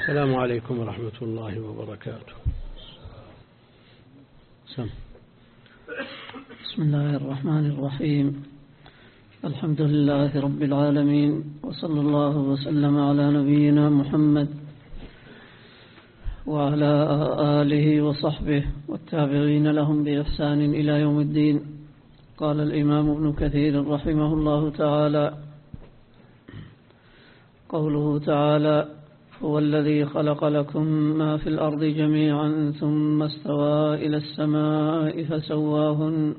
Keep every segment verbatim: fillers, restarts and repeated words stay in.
السلام عليكم ورحمة الله وبركاته. سم. بسم الله الرحمن الرحيم. الحمد لله رب العالمين، وصلى الله وسلم على نبينا محمد وعلى آله وصحبه والتابعين لهم بإحسان إلى يوم الدين. قال الإمام ابن كثير رحمه الله تعالى: قوله تعالى: هو الذي خلق لكم ما في الأرض جميعا ثم استوى إلى السماء فسواهن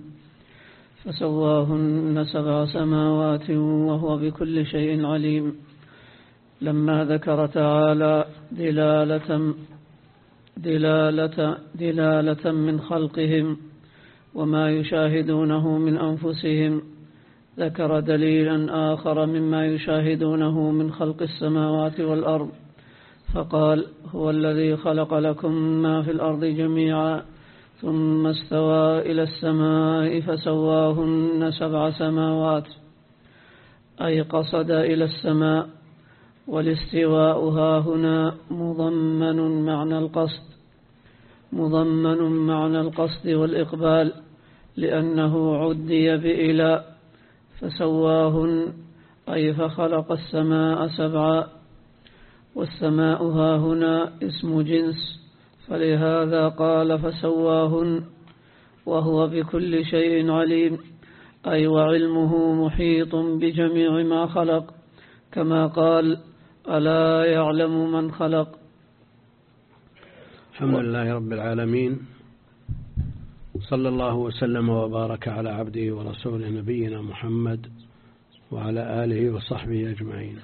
فسواهن سبع سماوات وهو بكل شيء عليم. لما ذكر تعالى دلالة دلالة دلالة من خلقهم وما يشاهدونه من أنفسهم، ذكر دليلا آخر مما يشاهدونه من خلق السماوات والأرض، فقال: هو الذي خلق لكم ما في الأرض جميعا ثم استوى إلى السماء فسواهن سبع سماوات، أي قصد إلى السماء. والاستواء ها هنا مضمن معنى القصد مضمن معنى القصد والإقبال، لأنه عدي بإلى، فسواهن أي فخلق السماء سبعا. والسماء ها هنا اسم جنس، فلهذا قال فسواهن. وهو بكل شيء عليم، أي وعلمه محيط بجميع ما خلق، كما قال: ألا يعلم من خلق. الحمد لله رب العالمين، صلى الله وسلم وبارك على عبده ورسوله نبينا محمد وعلى آله وصحبه أجمعين.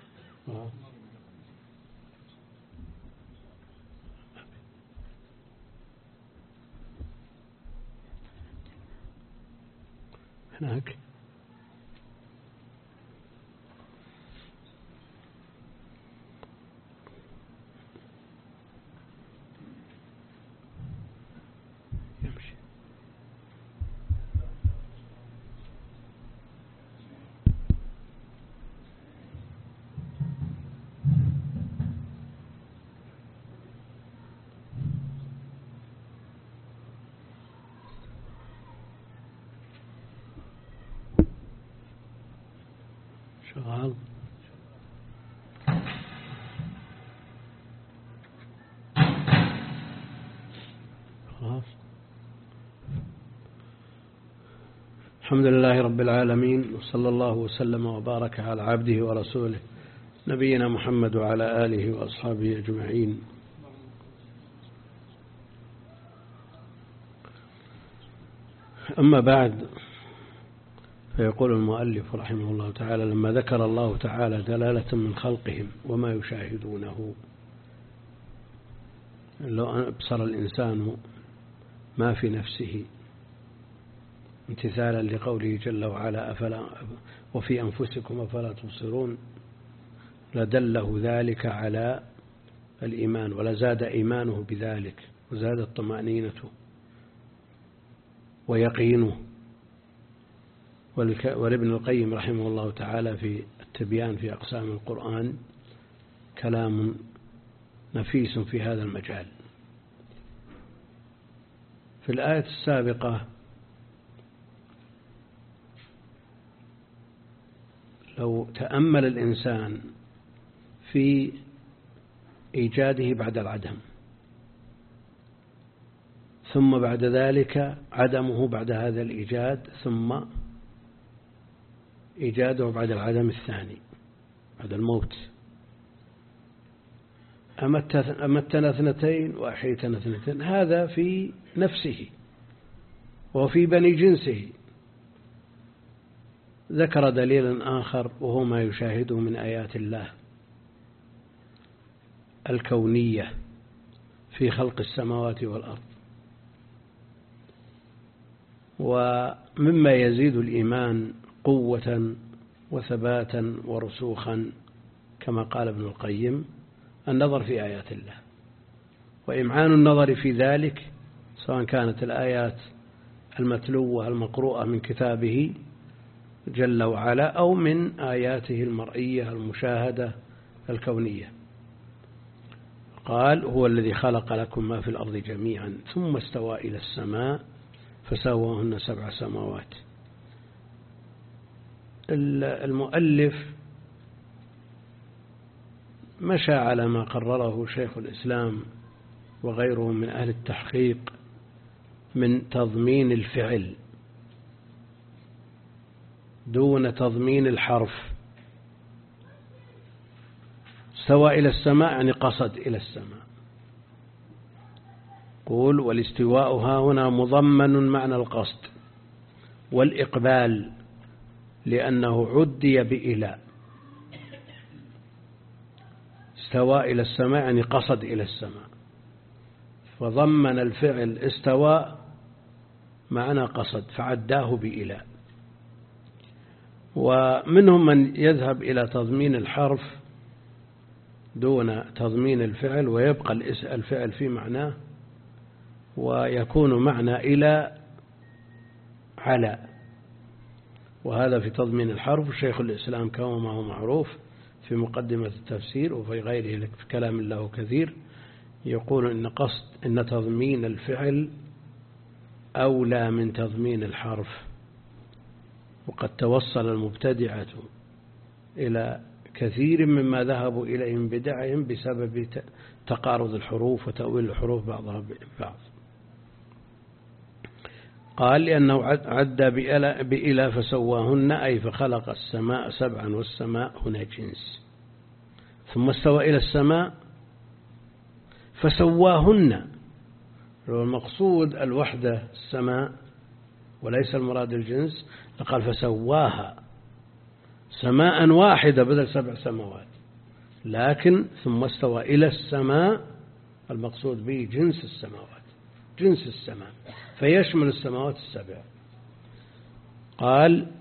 هناك يمشي. شغال. خلاص. الحمد لله رب العالمين، وصلى الله وسلم وبارك على عبده ورسوله نبينا محمد وعلى آله وأصحابه أجمعين. أما بعد، فيقول المؤلف رحمه الله تعالى: لما ذكر الله تعالى دلالة من خلقهم وما يشاهدونه، لو أبصر الإنسان ما في نفسه امتثالا لقوله جل وعلا: أفلا وفي أنفسكم أفلا تبصرون، لدله ذلك على الإيمان، ولزاد إيمانه بذلك، وزادت طمأنينته ويقينه. ولابن القيم رحمه الله تعالى في التبيان في أقسام القرآن كلام نفيس في هذا المجال. في الآية السابقة لو تأمل الإنسان في إيجاده بعد العدم، ثم بعد ذلك عدمه بعد هذا الإيجاد، ثم إيجاده بعد العدم الثاني بعد الموت، أمتنا اثنتين وأحيتنا اثنتين، هذا في نفسه وفي بني جنسه. ذكر دليلا آخر وهو ما يشاهده من آيات الله الكونية في خلق السماوات والأرض. ومما يزيد الإيمان قوة وثباتا ورسوخا كما قال ابن القيم النظر في آيات الله، وإمعان النظر في ذلك، سواء كانت الآيات المتلوة المقروءة من كتابه جل وعلا أو من آياته المرئية المشاهدة الكونية. قال هو الذي خلق لكم ما في الأرض جميعا ثم استوى إلى السماء فسواهن سبع سماوات. المؤلف مشى على ما قرره شيخ الإسلام وغيره من أهل التحقيق من تضمين الفعل دون تضمين الحرف. استوى إلى السماء يعني قصد إلى السماء. قول والاستواء ها هنا مضمن معنى القصد والإقبال لأنه عدي بإلى. استوى إلى السماء يعني قصد إلى السماء، فضمن الفعل استوى معنى قصد فعداه بإلى. ومنهم من يذهب إلى تضمين الحرف دون تضمين الفعل ويبقى الفعل في معناه ويكون معنى إلى على، وهذا في تضمين الحرف. شيخ الإسلام كما هو معروف في مقدمة التفسير وفي غيره في كلام الله كثير يقول إن قصد إن تضمين الفعل أولى من تضمين الحرف. وقد توصل المبتدعة إلى كثير مما ذهبوا إليه من بدعهم بسبب تقارض الحروف وتأويل الحروف بعضها ببعض. قال لأنه عد بإلى فسواهن أي فخلق السماء سبعا والسماء هنا جنس، ثم استوى إلى السماء فسواهن. المقصود الوحدة السماء وليس المراد الجنس، لقال فسواها سماء واحدة بدل سبع سماوات، لكن ثم استوى إلى السماء المقصود به جنس السماوات، جنس السماء فيشمل السماوات السبع. قال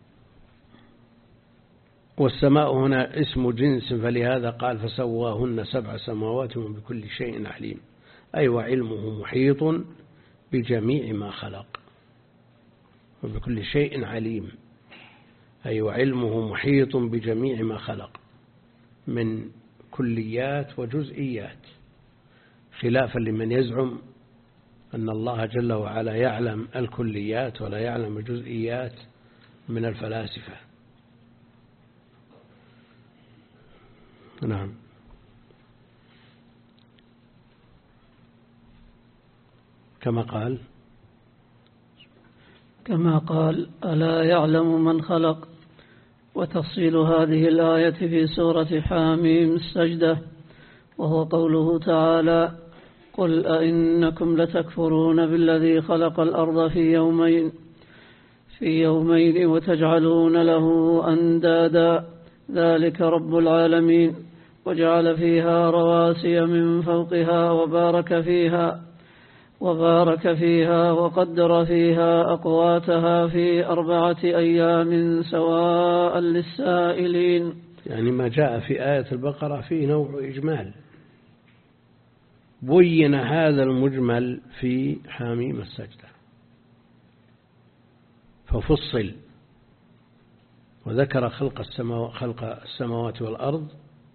والسماء هنا اسم جنس فلهذا قال فسواهن سبع سماوات وبكل شيء عليم، أي وعلمه محيط بجميع ما خلق. وبكل شيء عليم أي وعلمه محيط بجميع ما خلق من كليات وجزئيات، خلافا لمن يزعم أن الله جل وعلا يعلم الكليات ولا يعلم الجزئيات من الفلاسفة. نعم. كما قال كما قال ألا يعلم من خلق. وتفصيل هذه الآية في سورة حاميم السجدة، وهو قوله تعالى قل أئنكم لتكفرون بالذي خلق الأرض في يومين في يومين وتجعلون له أندادا ذلك رب العالمين وجعل فيها رواسي من فوقها وبارك فيها وبارك فيها وقدر فيها أقواتها في أربعة أيام سواء للسائلين. يعني ما جاء في آية البقرة فيه نوع إجمال، بين هذا المجمل في حاميم السجدة ففصل وذكر خلق السماوات, خلق السماوات والأرض.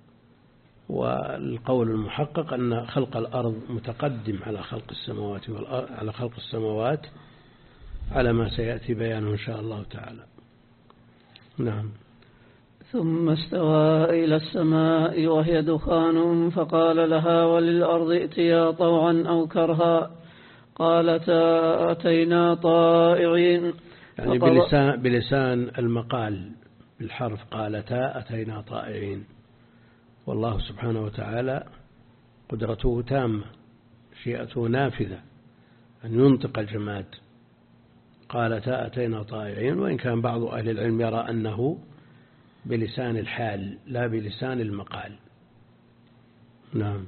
والقول المحقق أن خلق الأرض متقدم على خلق السماوات والأرض على خلق السماوات على ما سيأتي بيانه إن شاء الله تعالى. نعم. ثم استوى إلى السماء وهي دخان فقال لها وللأرض ائتيا طوعا أو كرها قالتا أتينا طائعين. يعني بلسان, بلسان المقال بالحرف قالتا أتينا طائعين. والله سبحانه وتعالى قدرته تامة شيئته نافذة أن ينطق الجماد. قالتا أتينا طائعين، وإن كان بعض أهل العلم يرى أنه بلسان الحال لا بلسان المقال. نعم.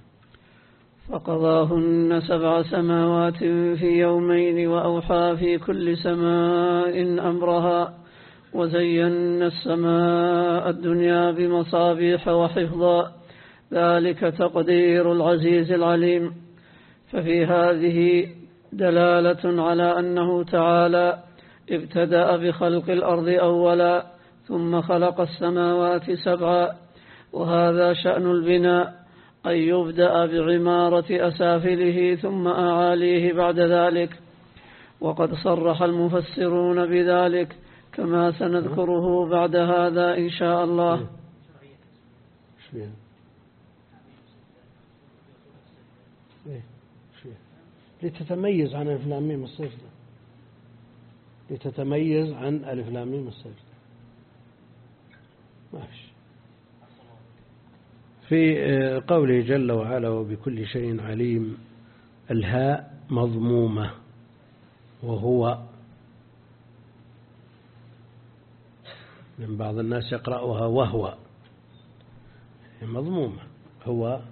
فقضاهن سبع سماوات في يومين وأوحى في كل سماء أمرها وزينا السماء الدنيا بمصابيح وحفظا ذلك تقدير العزيز العليم. ففي هذه دلالة على أنه تعالى ابتدأ بخلق الأرض أولا ثم خلق السماوات سبعا، وهذا شأن البناء أن يبدأ بعمارة أسافله ثم أعاليه بعد ذلك، وقد صرح المفسرون بذلك كما سنذكره بعد هذا إن شاء الله. لتتميز عن ألف لام ميم السجدة، لتتميز عن ألف لام ميم السجدة. ماشي. في قوله جل وعلا وبكل شيء عليم، الهاء مضمومة، وهو من بعض الناس يقرأها وهو مضمومة، هو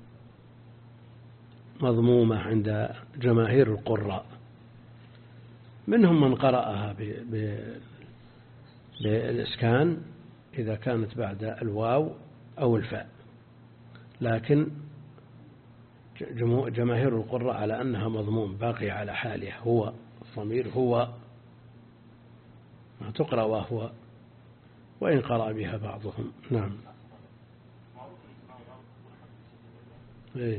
مضمومة عند جماهير القراء، منهم من قرأها بالإسكان إذا كانت بعد الواو أو الفاء، لكن جماهير القراء على أنها مضموم باقي على حالها، هو الضمير هو ما تقرأ وهو، وإن قرأ بها بعضهم. نعم. إيه.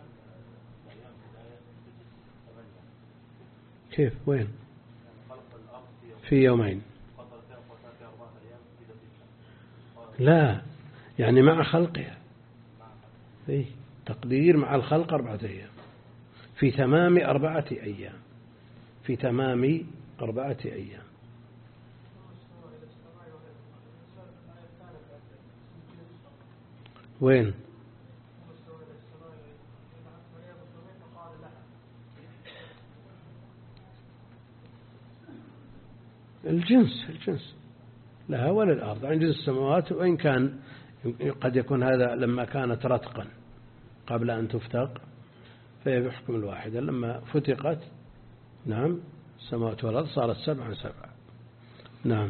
كيف وين؟ في يومين. لا، يعني مع خلقها. إيه؟ تقدير مع الخلق أربعة أيام، في تمام أربعة أيام، في تمام أربعة أيام. وين؟ الجنس الجنس لها وللأرض عن جنس السماوات، وإن كان قد يكون هذا لما كانت رتقا قبل أن تفتق فهي بحكم الواحدة، لما فتقت نعم السماوات والأرض صارت سبعا سبعا. نعم.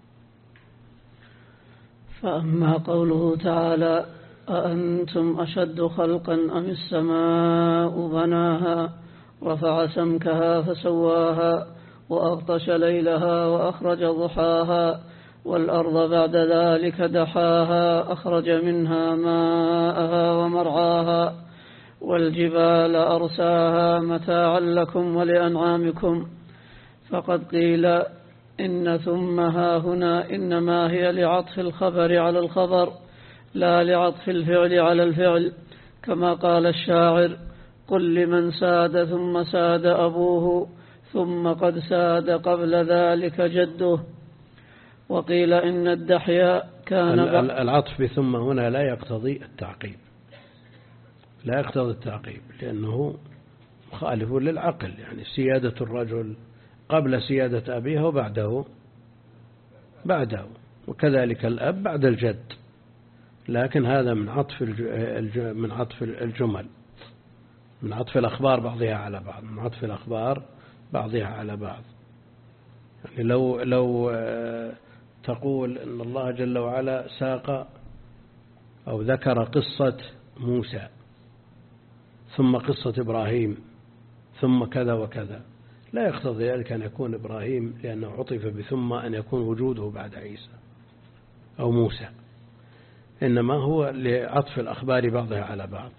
فأما قوله تعالى أأنتم أشد خلقا أم السماء بناها رفع سمكها فسواها وأغطش ليلها وأخرج ضحاها والأرض بعد ذلك دحاها أخرج منها ماءها ومرعاها والجبال أرساها متاعا لكم ولأنعامكم. فقد قيل إن ثم ها هنا إنما هي لعطف الخبر على الخبر لا لعطف الفعل على الفعل، كما قال الشاعر قل لمن ساد ثم ساد أبوه ثم قد ساد قبل ذلك جده. وقيل إن الدحياء كان العطف بثم هنا لا يقتضي التعقيب، لا يقتضي التعقيب لأنه مخالف للعقل، يعني سيادة الرجل قبل سيادة أبيه وبعده بعده، وكذلك الأب بعد الجد، لكن هذا من عطف من عطف الجمل، من عطف الأخبار بعضها على بعض، من عطف الأخبار بعضها على بعض. يعني لو لو تقول إن الله جل وعلا ساق أو ذكر قصة موسى ثم قصة إبراهيم ثم كذا وكذا، لا يقتضي ذلك أن يكون إبراهيم لأنه عطف بثم أن يكون وجوده بعد عيسى أو موسى، إنما هو لعطف الأخبار بعضها على بعض.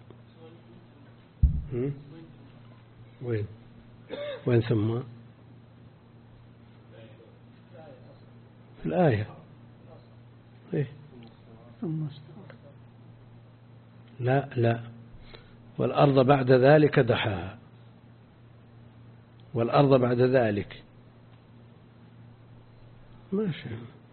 وين وين ثم في الآية إيه؟ لا لا والأرض بعد ذلك دحاها، والأرض بعد ذلك ماشي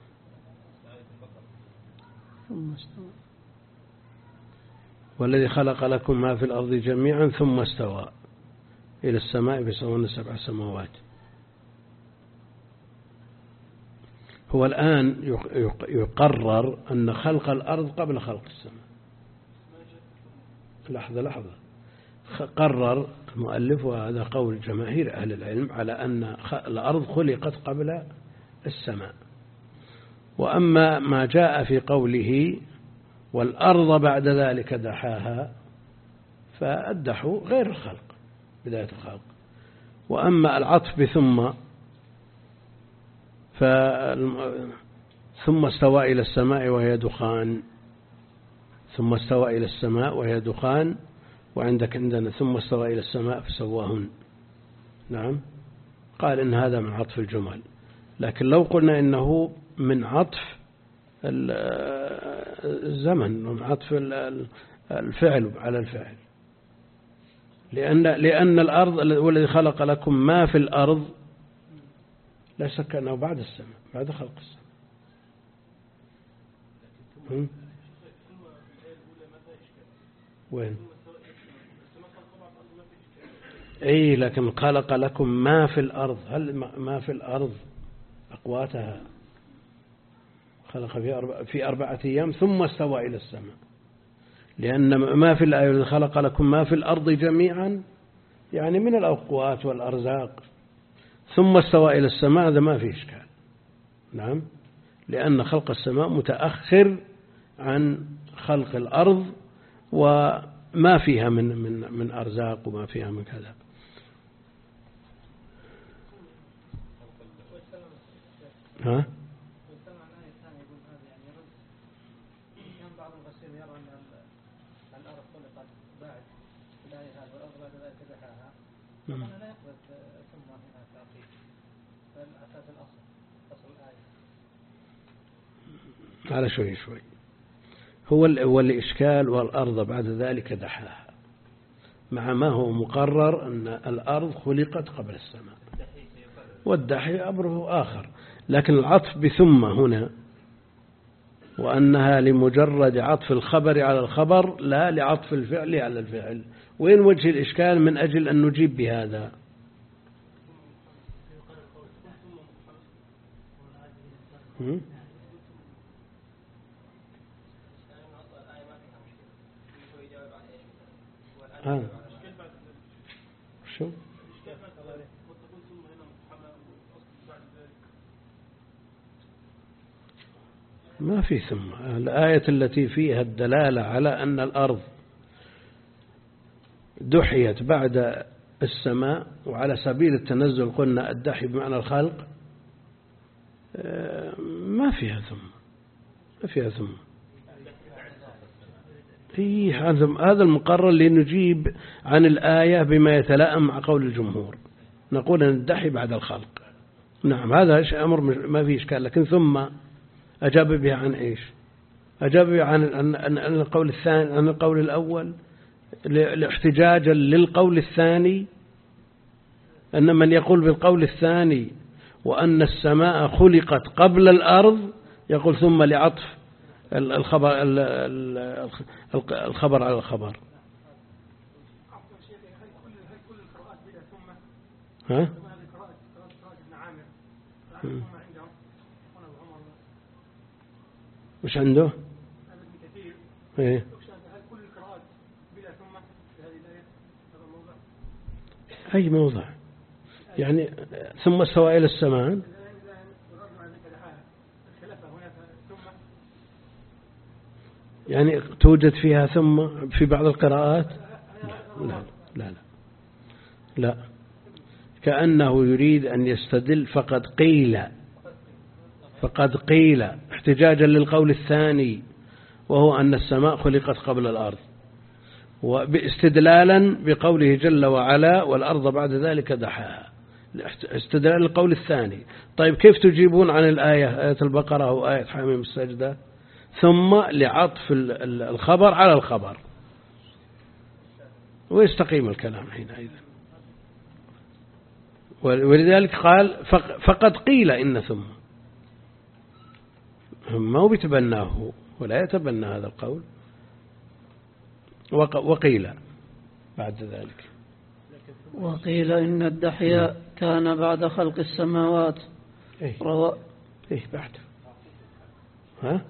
والذي خلق لكم ما في الأرض جميعا ثم استوى إلى السماء فسواهن سبع سماوات. هو الآن يقرر أن خلق الأرض قبل خلق السماء. لحظة لحظة قرر المؤلف، وهذا قول جماهير أهل العلم، على أن الأرض خلقت قبل السماء. وأما ما جاء في قوله والأرض بعد ذلك دحاها فالدحو غير الخلق، بداية الخلق. وأما العطف بثم ثم استوى إلى السماء وهي دخان، ثم استوى إلى السماء وهي دخان، وعندك عندنا ثم استوى إلى السماء فسواهن. نعم، قال إن هذا من عطف الجمل، لكن لو قلنا إنه من عطف الزمن، من عطف الفعل على الفعل، لأن لأن الأرض والذي خلق لكم ما في الأرض لا شك أنه بعد السماء، بعد خلق السماء. وين؟ أي لكن خلق لكم ما في الأرض، هل ما في الأرض أقواتها خلق في أربعة, في أربعة أيام ثم استوى إلى السماء، لأن ما في الآية خلق لكم ما في الأرض جميعا يعني من الأقوات والأرزاق، ثم استوى إلى السماء، هذا ما في إشكال. نعم، لأن خلق السماء متأخر عن خلق الأرض وما فيها من من من أرزاق وما فيها من كذا. ها؟ على شوي شوي هو هو الإشكال، والأرض بعد ذلك دحاها، مع ما هو مقرر أن الأرض خلقت قبل السماء، والدحي أمره آخر. لكن العطف بثم هنا، وأنها لمجرد عطف الخبر على الخبر لا لعطف الفعل على الفعل. وين وجه الإشكال من أجل أن نجيب بهذا؟ هم؟ آه. شو؟ ما في ثم. الآية التي فيها الدلالة على أن الأرض دحيت بعد السماء، وعلى سبيل التنزل قلنا الدحي بمعنى الخلق، ما فيها ثم، ما فيها ثم. إيه، هذا المقرر لنجيب عن الآية بما يتلائم مع قول الجمهور، نقول أن الدحي بعد الخلق. نعم، هذا أمر ما فيه إشكال. لكن ثم أجاب بها عن إيش؟ أجاب بها عن عن القول الثاني، عن القول الأول، لاحتجاجا للقول الثاني، أن من يقول بالقول الثاني وأن السماء خلقت قبل الأرض يقول ثم لعطف الخبر الخبر على الخبر. ها؟ مش عنده؟ ايه؟ أي موضع يعني ثم استوى إلى السماء، يعني توجد فيها ثم في بعض القراءات؟ لا لا لا لا, لا. كأنه يريد أن يستدل فقد قيل فقد قيل احتجاجا للقول الثاني، وهو أن السماء خلقت قبل الأرض، واستدلالا بقوله جل وعلا والأرض بعد ذلك دحاها، استدلال القول الثاني. طيب كيف تجيبون عن الآية، آية البقرة أو آية حميم السجدة، ثم لعطف الخبر على الخبر، ويستقيم الكلام حينئذ. ولذلك قال فقد قيل إن ثم، ما هو بيتبناه ولا يتبنى هذا القول، وقيل بعد ذلك، وقيل إن الدحية كان بعد خلق السماوات. إيه روا... إيه بعد، ها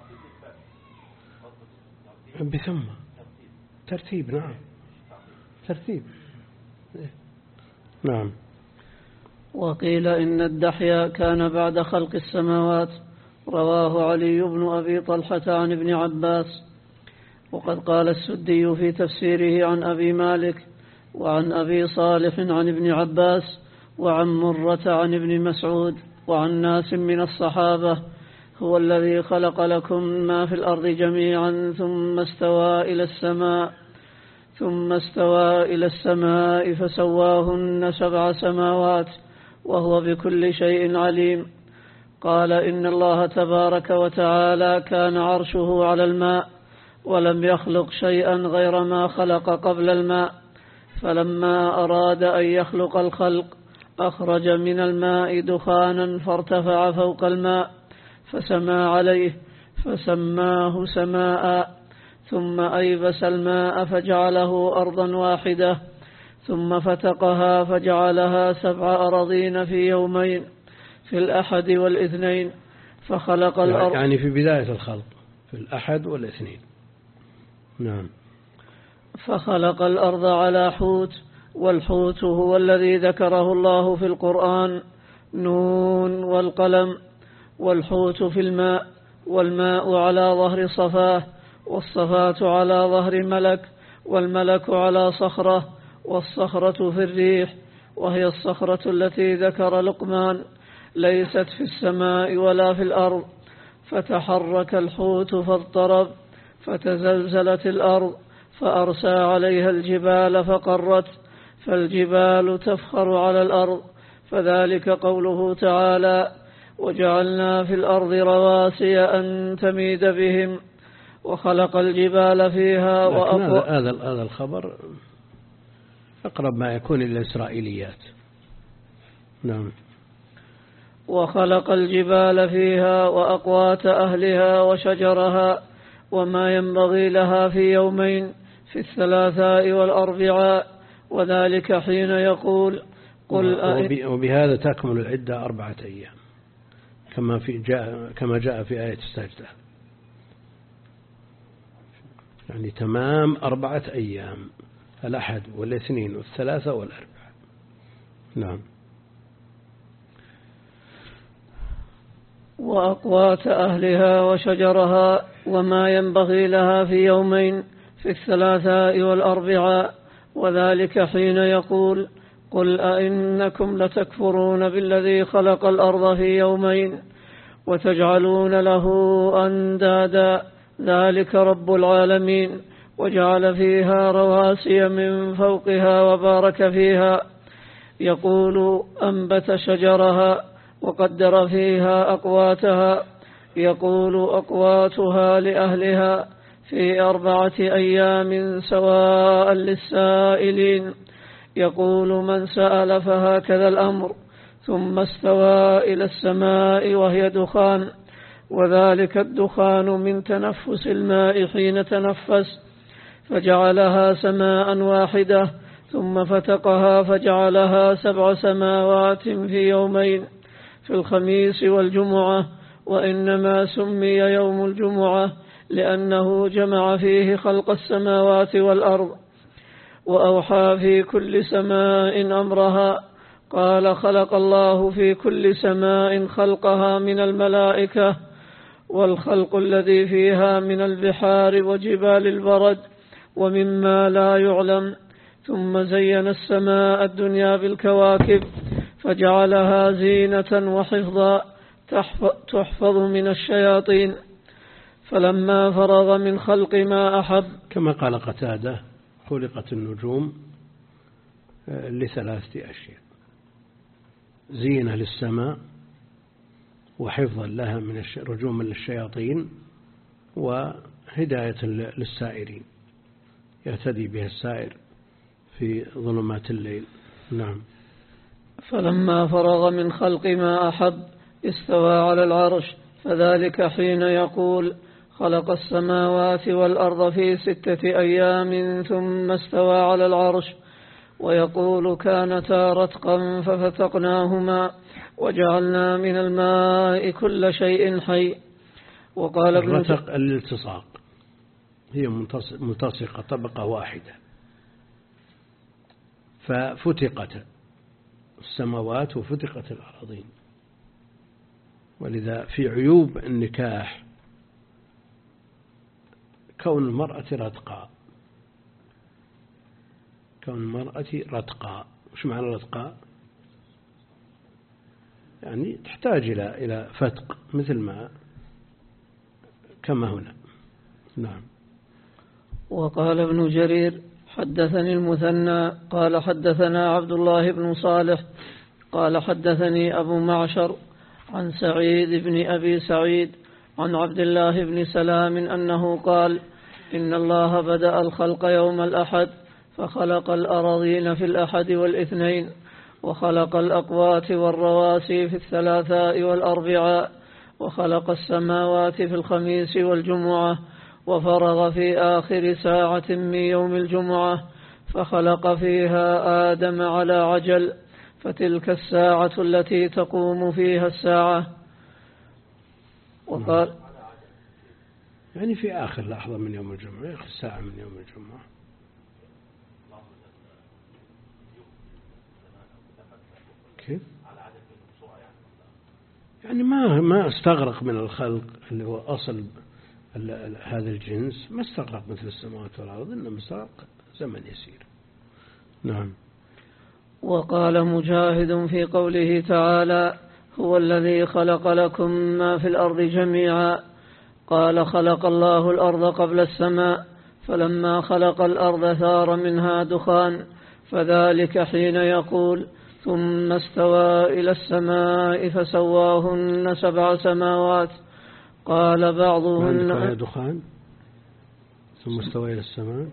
بثم ترتيب. نعم ترتيب. إيه. نعم. وقيل إن الدحية كان بعد خلق السماوات، رواه علي بن أبي طلحة عن ابن عباس. وقد قال السدي في تفسيره عن أبي مالك وعن أبي صالح عن ابن عباس وعن مرة عن ابن مسعود وعن ناس من الصحابة هو الذي خلق لكم ما في الأرض جميعا ثم استوى إلى السماء ثم استوى إلى السماء فسواهن سبع سماوات وهو بكل شيء عليم. قال إن الله تبارك وتعالى كان عرشه على الماء ولم يخلق شيئا غير ما خلق قبل الماء، فلما أراد أن يخلق الخلق أخرج من الماء دخانا فارتفع فوق الماء فسمى عليه فسماه سماء، ثم أيبس الماء فجعله أرضا واحدة، ثم فتقها فجعلها سبع أراضين في يومين في الأحد والاثنين، فخلق الأرض يعني في بداية الخلق في الأحد والاثنين. نعم. فخلق الأرض على حوت، والحوت هو الذي ذكره الله في القرآن نون والقلم، والحوت في الماء، والماء على ظهر صفاه، والصفات على ظهر ملك، والملك على صخرة، والصخرة في الريح، وهي الصخرة التي ذكر لقمان ليست في السماء ولا في الأرض. فتحرك الحوت فاضطرب فتزلزلت الأرض فأرسى عليها الجبال فقرت، فالجبال تفخر على الأرض، فذلك قوله تعالى وجعلنا في الأرض رواسي أن تميد بهم وخلق الجبال فيها وأقوى. هذا هذا الخبر أقرب ما يكون إلى الإسرائيليات. نعم. وخلق الجبال فيها وأقوات أهلها وشجرها وما ينبغي لها في يومين في الثلاثاء والأربعاء، وذلك حين يقول قل وبهذا تكمل العدة أربعة أيام كما في جاء كما جاء في آية السجدة، يعني تمام أربعة أيام الأحد والاثنين والثلاثة والأربعاء. نعم. وأقوات أهلها وشجرها وما ينبغي لها في يومين في الثلاثاء والأربعاء، وذلك حين يقول قل أئنكم لتكفرون بالذي خلق الأرض في يومين وتجعلون له أندادا ذلك رب العالمين، وجعل فيها رواسي من فوقها وبارك فيها. يقول أنبت شجرها وقدر فيها أقواتها، يقول أقواتها لأهلها في أربعة أيام سواء للسائلين. يقول من سأل فهكذا الأمر، ثم استوى إلى السماء وهي دخان، وذلك الدخان من تنفس الماء حين تنفس، فجعلها سماء واحدة، ثم فتقها فجعلها سبع سماوات في يومين في الخميس والجمعة، وإنما سمي يوم الجمعة لأنه جمع فيه خلق السماوات والأرض. وأوحى في كل سماء أمرها، قال خلق الله في كل سماء خلقها من الملائكة، والخلق الذي فيها من البحار وجبال البرد ومما لا يعلم. ثم زين السماء الدنيا بالكواكب فجعلها زينة وحفظا تحفظ من الشياطين. فلما فرغ من خلق ما أحب، كما قال قتادة خلقت النجوم لثلاثة أشياء: زينة للسماء، وحفظا لها من رجوما للشياطين، وهداية للسائرين يهتدي بها السائر في ظلمات الليل. نعم. فلما فرغ من خلق ما أحب استوى على العرش، فذلك حين يقول خلق السماوات والأرض في ستة أيام ثم استوى على العرش، ويقول كانتا رتقا ففتقناهما وجعلنا من الماء كل شيء حي. وقال ابن الرتق الالتصاق، هي ملتصقة طبقة واحدة، ففتقت السماوات وفتقت الأراضين. ولذا في عيوب النكاح كون المرأة رتقاء، كون المرأة رتقاء. وش معنى رتقاء؟ يعني تحتاج إلى إلى فتق، مثل ما كما هنا. نعم. وقال ابن جرير حدثني المثنى قال حدثنا عبد الله بن صالح قال حدثني أبو معشر عن سعيد بن أبي سعيد عن عبد الله بن سلام أنه قال إن الله بدأ الخلق يوم الأحد فخلق الأراضين في الأحد والاثنين وخلق الأقوات والرواسي في الثلاثاء والأربعاء وخلق السماوات في الخميس والجمعة وفرغ في آخر ساعة من يوم الجمعة فخلق فيها آدم على عجل فتلك الساعة التي تقوم فيها الساعة. وقال يعني في آخر لحظة من يوم الجمعة، آخر ساعة من يوم الجمعة. كيف؟ يعني ما ما استغرق من الخلق اللي هو أصل هذا الجنس، ما استغرق مثل السماوات والأرض، إنما استغرق زمن يسير. نعم. وقال مجاهد في قوله تعالى هو الذي خلق لكم ما في الأرض جميعا قال خلق الله الأرض قبل السماء فلما خلق الأرض ثار منها دخان فذلك حين يقول ثم استوى إلى السماء فسواهن سبع سماوات. قال بعضهن دخان ثم استوى إلى السماء.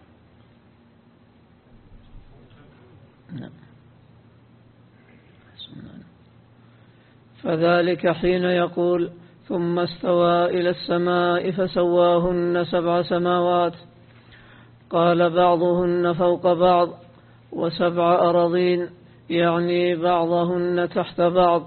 فذلك حين يقول ثم استوى إلى السماء فسواهن سبع سماوات. قال بعضهن فوق بعض وسبع أراضين يعني بعضهن تحت بعض.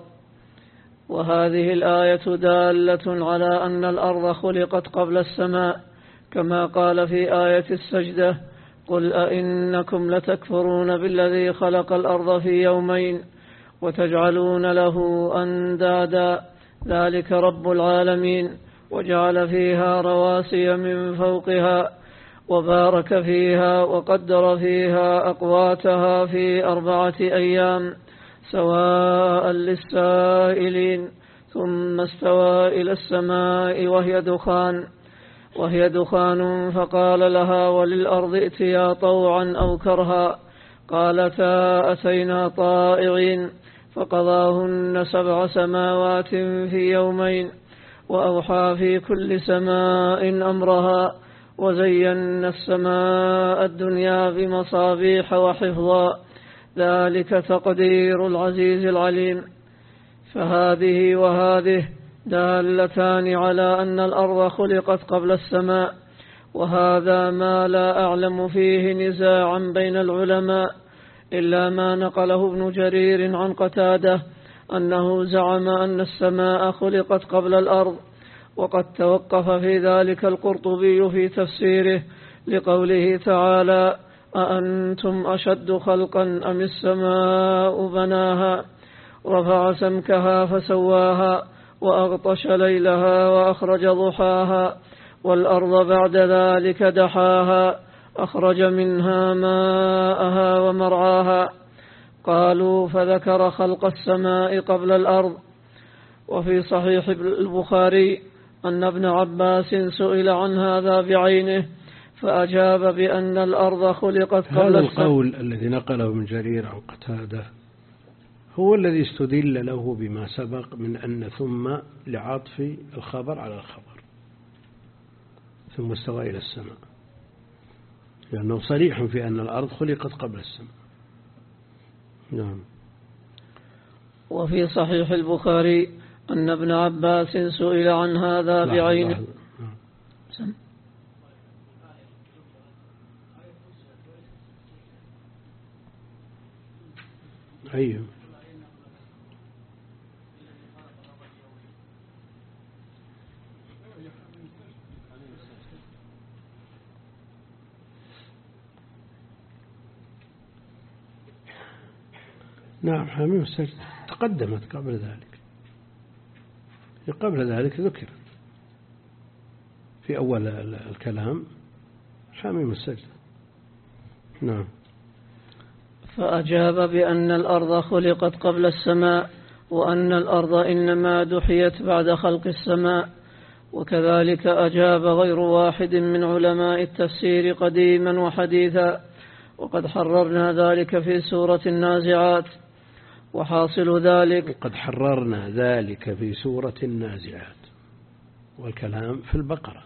وهذه الآية دالة على أن الأرض خلقت قبل السماء كما قال في آية السجدة قل أئنكم لتكفرون بالذي خلق الأرض في يومين وتجعلون له أندادا ذلك رب العالمين وجعل فيها رواسي من فوقها وبارك فيها وقدر فيها أقواتها في أربعة أيام سواء للسائلين ثم استوى إلى السماء وهي دخان وهي دخان فقال لها وللأرض ائتيا طوعا أو كرها قالتا أتينا طائعين فقضاهن سبع سماوات في يومين وأوحى في كل سماء أمرها وزينا السماء الدنيا بمصابيح وحفظا ذلك تقدير العزيز العليم. فهذه وهذه دالتان على أن الأرض خلقت قبل السماء وهذا ما لا أعلم فيه نزاعا بين العلماء إلا ما نقله ابن جرير عن قتادة أنه زعم أن السماء خلقت قبل الأرض وقد توقف في ذلك القرطبي في تفسيره لقوله تعالى أأنتم أشد خلقا أم السماء بناها رفع سمكها فسواها وأغطش ليلها وأخرج ضحاها والأرض بعد ذلك دحاها أخرج منها ماءها ومرعاها. قالوا فذكر خلق السماء قبل الأرض. وفي صحيح البخاري أن ابن عباس سئل عن هذا بعينه فأجاب بأن الأرض خلقت قبل هذا القول الذي نقله من جرير عن قتادة هو الذي استدل له بما سبق من أن ثم لعطف الخبر على الخبر ثم استوى إلى السماء لأنه صريح في أن الأرض خلقت قبل السماء. نعم. وفي صحيح البخاري أن ابن عباس سئل عن هذا بعينه. أيوه. نعم حميم السجدة تقدمت قبل ذلك قبل ذلك ذكر في أول الكلام حميم السجدة. نعم. فأجاب بأن الأرض خلقت قبل السماء وأن الأرض إنما دحيت بعد خلق السماء وكذلك أجاب غير واحد من علماء التفسير قديما وحديثا، وقد حررنا ذلك في سورة النازعات. وحاصل ذلك قد حررنا ذلك في سورة النازعات، والكلام في البقرة،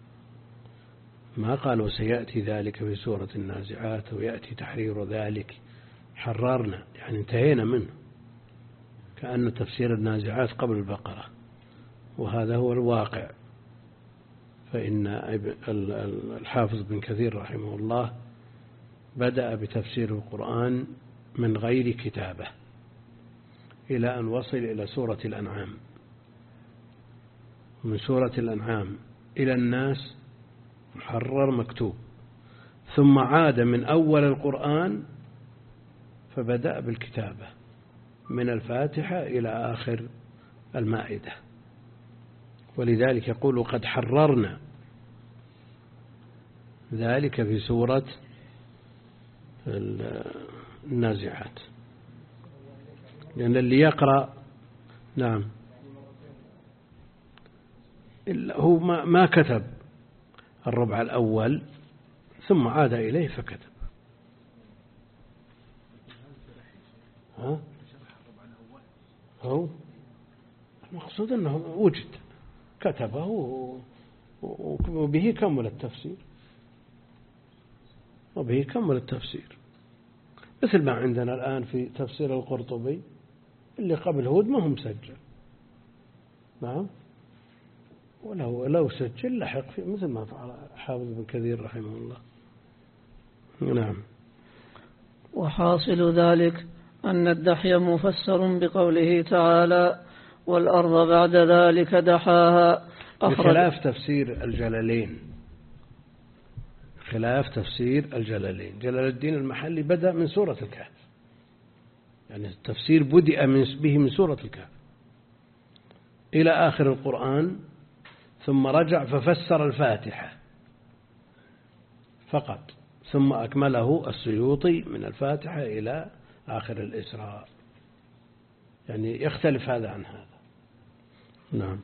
ما قالوا سيأتي ذلك في سورة النازعات ويأتي تحرير ذلك. حررنا يعني انتهينا منه، كأن تفسير النازعات قبل البقرة، وهذا هو الواقع. فإن الحافظ بن كثير رحمه الله بدأ بتفسير القرآن من غير كتابة إلى أن وصل إلى سورة الأنعام، من سورة الأنعام إلى الناس محرر مكتوب، ثم عاد من أول القرآن فبدأ بالكتابة من الفاتحة إلى آخر المائدة. ولذلك يقول قد حررنا ذلك في سورة النازعات، لأن اللي يقرأ نعم هو ما كتب الربع الأول ثم عاد إليه فكتب. ها؟ هو المقصود أنه وجد كتبه وبه كمل التفسير، وبه كمل التفسير، مثل ما عندنا الآن في تفسير القرطبي اللي قبل هود ما هم مسجل. نعم، ولو لو سجل لحق فيه مثل ما فعل حافظ بن كثير رحمه الله. نعم. وحاصل ذلك أن الدحي مفسر بقوله تعالى والأرض بعد ذلك دحاها، بخلاف تفسير الجلالين، خلاف تفسير الجلالين. جلال الدين المحلي بدأ من سورة الكهف، يعني التفسير بدأ به من سورة الكهف إلى آخر القرآن، ثم رجع ففسر الفاتحة فقط، ثم أكمله السيوطي من الفاتحة إلى آخر الإسراء، يعني يختلف هذا عن هذا. نعم.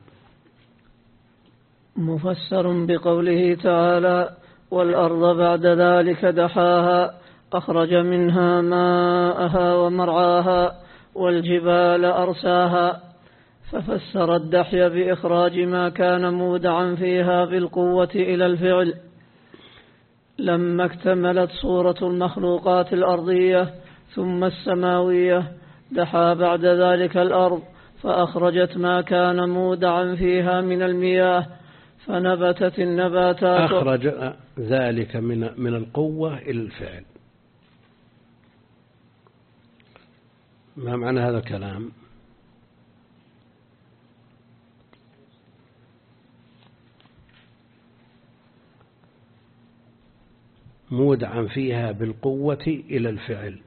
مفسر بقوله تعالى والأرض بعد ذلك دحاها أخرج منها ماءها ومرعاها والجبال أرساها، ففسر الدحي بإخراج ما كان مودعا فيها بالقوة إلى الفعل. لما اكتملت صورة المخلوقات الأرضية ثم السماوية دحى بعد ذلك الأرض فأخرجت ما كان مودعا فيها من المياه فنبتت النباتات. أخرج ذلك من من القوة إلى الفعل. ما معنى هذا الكلام؟ مودعا فيها بالقوة إلى الفعل،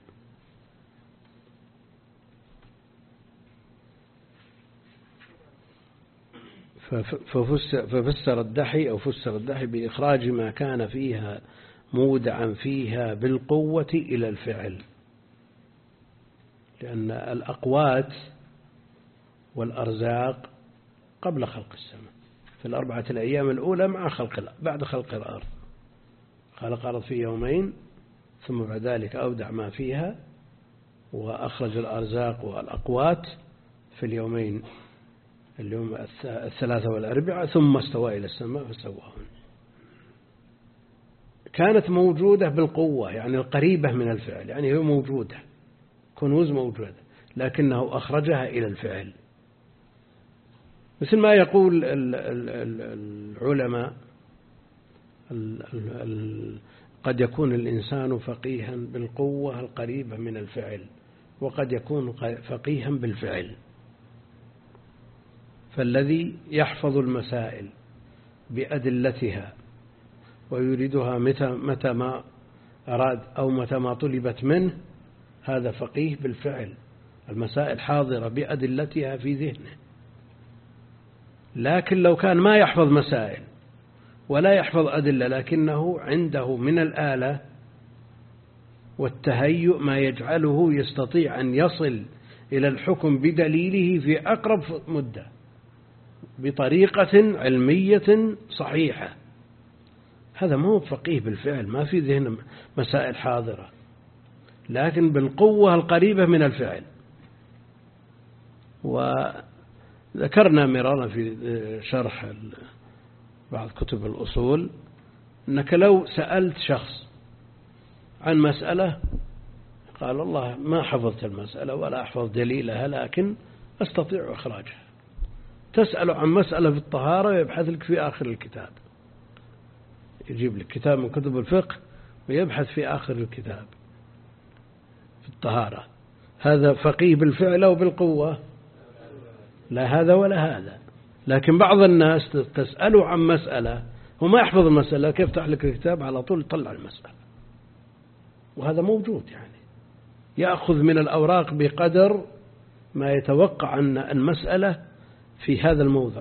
ففسر الدحي أو فسر الدحي بإخراج ما كان فيها مودعا فيها بالقوة إلى الفعل، لأن الأقوات والأرزاق قبل خلق السماء في الأربعة الأيام الأولى مع خلق بعد خلق الأرض، خلق الأرض في يومين ثم بعد ذلك أودع ما فيها وأخرج الأرزاق والأقوات في اليومين اليوم الثلاثة والأربعة ثم استوى إلى السماء فسواهن. كانت موجودة بالقوة يعني القريبة من الفعل، يعني هي موجودة كنوز موجودة، لكنه أخرجها إلى الفعل. مثل ما يقول العلماء قد يكون الإنسان فقيها بالقوة القريبة من الفعل، وقد يكون فقيها بالفعل. فالذي يحفظ المسائل بأدلتها ويريدها متى ما أراد أو متى ما طلبت منه، هذا فقيه بالفعل، المسائل حاضرة بأدلتها في ذهنه. لكن لو كان ما يحفظ مسائل ولا يحفظ أدلة، لكنه عنده من الآلة والتهيؤ ما يجعله يستطيع أن يصل إلى الحكم بدليله في أقرب مدة، بطريقة علمية صحيحة. هذا ما هو فقيه بالفعل، ما في ذهن مسائل حاضرة، لكن بالقوة القريبة من الفعل. وذكرنا مرارا في شرح بعض كتب الأصول أنك لو سألت شخص عن مسألة قال والله ما حفظت المسألة ولا أحفظ دليلها لكن أستطيع إخراجها، تسأل عن مسألة في الطهارة ويبحث لك في آخر الكتاب، يجيب لك كتاب من كتب الفقه ويبحث في آخر الكتاب في الطهارة. هذا فقيه بالفعل أو بالقوة؟ لا هذا ولا هذا. لكن بعض الناس تسأله عن مسألة هو ما يحفظ المسألة، كيف يفتح لك الكتاب على طول يطلع المسألة، وهذا موجود. يعني يأخذ من الأوراق بقدر ما يتوقع أن المسألة في هذا الموضع،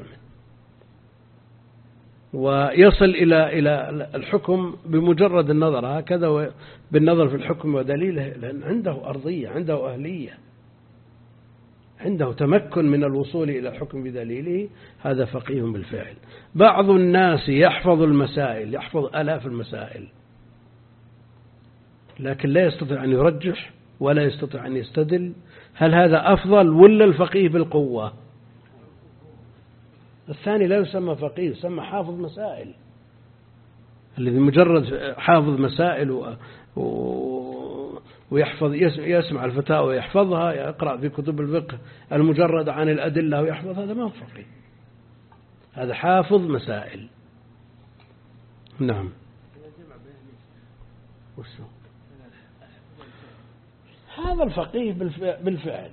ويصل إلى إلى الحكم بمجرد النظر هكذا، بالنظر في الحكم ودليله، لأن عنده أرضية، عنده أهلية، عنده تمكن من الوصول إلى الحكم بدليله. هذا فقيه بالفعل. بعض الناس يحفظ المسائل، يحفظ آلاف المسائل، لكن لا يستطيع أن يرجح ولا يستطيع أن يستدل. هل هذا أفضل ولا الفقيه بالقوة؟ الثاني لا يسمى فقيه، يسمى حافظ مسائل. الذي مجرد حافظ مسائل و... و... ويحفظ يسمع الفتاوى ويحفظها، يقرأ في كتب الفقه المجرد عن الأدلة ويحفظ، هذا ما هو فقيه، هذا حافظ مسائل. نعم. وشو؟ هذا الفقيه بالفعل،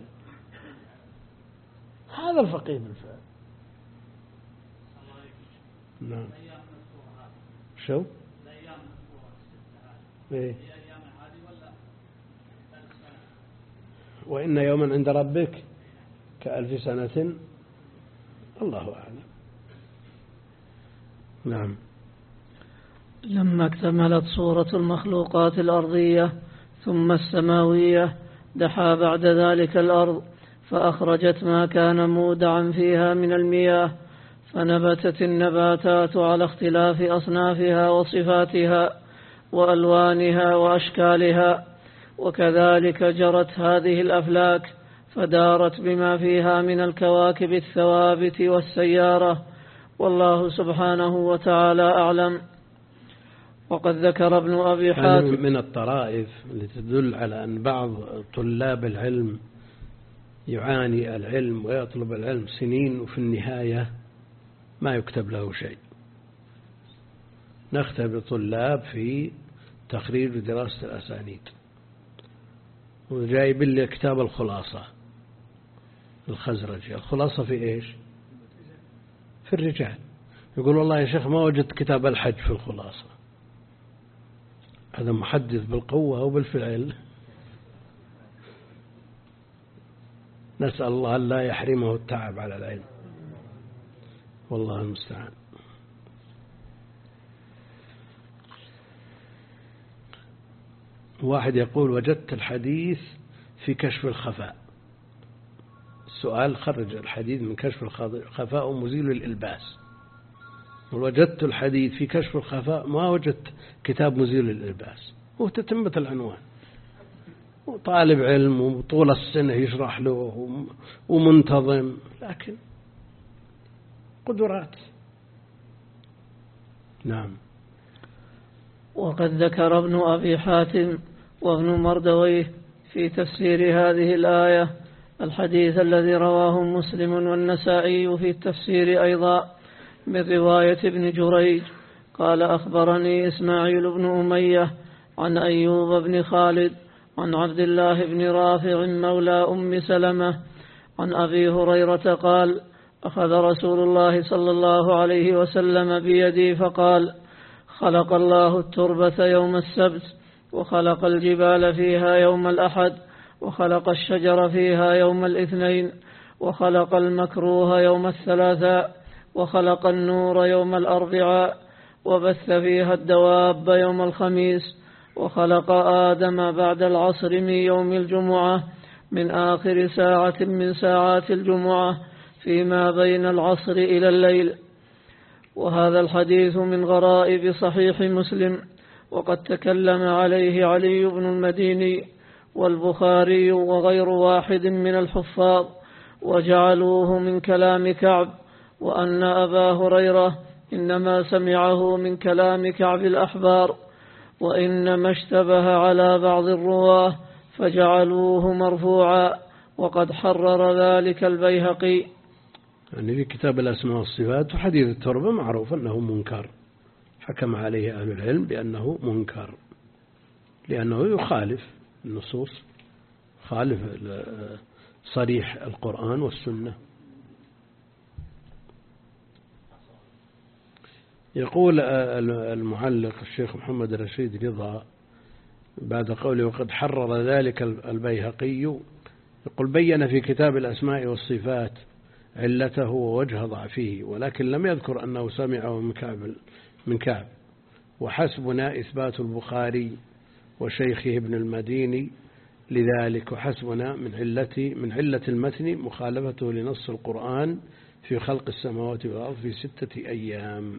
هذا الفقيه بالفعل. نعم. شو؟ إيه؟ وإن يوما عند ربك كألف سنة، الله أعلم. نعم. لما اكتملت صورة المخلوقات الأرضية ثم السماوية دحى بعد ذلك الأرض فأخرجت ما كان مودعا فيها من المياه، فنبتت النباتات على اختلاف أصنافها وصفاتها وألوانها وأشكالها، وكذلك جرت هذه الأفلاك فدارت بما فيها من الكواكب الثوابت والسيارة، والله سبحانه وتعالى أعلم. وقد ذكر ابن أبي حاتم من الطرائف التي تدل على أن بعض طلاب العلم يعاني العلم ويطلب العلم سنين وفي النهاية ما يكتب له شيء. نختبر طلاب في تخريج ودراسة الأسانيد، وجايب لي كتاب الخلاصة الخزرجي. الخلاصة في إيش؟ في الرجال. يقول والله يا شيخ ما وجدت كتاب الحج في الخلاصة. هذا محدث بالقوة أو بالفعل؟ نسأل الله أن لا يحرمه التعب على العلم، والله المستعان. واحد يقول وجدت الحديث في كشف الخفاء. السؤال خرج الحديث من كشف الخفاء ومزيل الإلباس. وجدت الحديث في كشف الخفاء، ما وجدت كتاب مزيل الإلباس. وتتمة العنوان، وطالب علم وطول السنة يشرح له ومنتظم، لكن قدرات. نعم. وقد ذكر ابن أبي حاتم وابن مردويه في تفسير هذه الآية الحديث الذي رواه مسلم والنسائي في التفسير أيضا من رواية ابن جريج قال أخبرني إسماعيل بن أمية عن أيوب بن خالد عن عبد الله بن رافع مولى أم سلمة عن أبي هريرة قال أخذ رسول الله صلى الله عليه وسلم بيدي فقال خلق الله التربة يوم السبت، وخلق الجبال فيها يوم الأحد، وخلق الشجر فيها يوم الاثنين، وخلق المكروه يوم الثلاثاء، وخلق النور يوم الأربعاء، وبث فيها الدواب يوم الخميس، وخلق آدم بعد العصر من يوم الجمعة من آخر ساعة من ساعات الجمعة فيما بين العصر إلى الليل. وهذا الحديث من غرائب صحيح مسلم، وقد تكلم عليه علي بن المديني والبخاري وغير واحد من الحفاظ، وجعلوه من كلام كعب، وأن أبا هريرة إنما سمعه من كلام كعب الأحبار، وإنما اشتبه على بعض الرواه فجعلوه مرفوعا، وقد حرر ذلك البيهقي. يعني في كتاب الأسماء والصفات وحديث التربة معروف أنه منكر، حكم عليه أهل العلم بأنه منكر لأنه يخالف النصوص، خالف صريح القرآن والسنة. يقول المعلق الشيخ محمد الرشيد رضا بعد قوله وقد حرر ذلك البيهقي، يقول بين في كتاب الأسماء والصفات علته ووجه ضعفه، ولكن لم يذكر أنه سمعه من كعب, من كعب وحسبنا إثبات البخاري وشيخه ابن المديني لذلك، وحسبنا من علة من علة المتن مخالفته لنص القرآن في خلق السماوات والأرض في ستة أيام.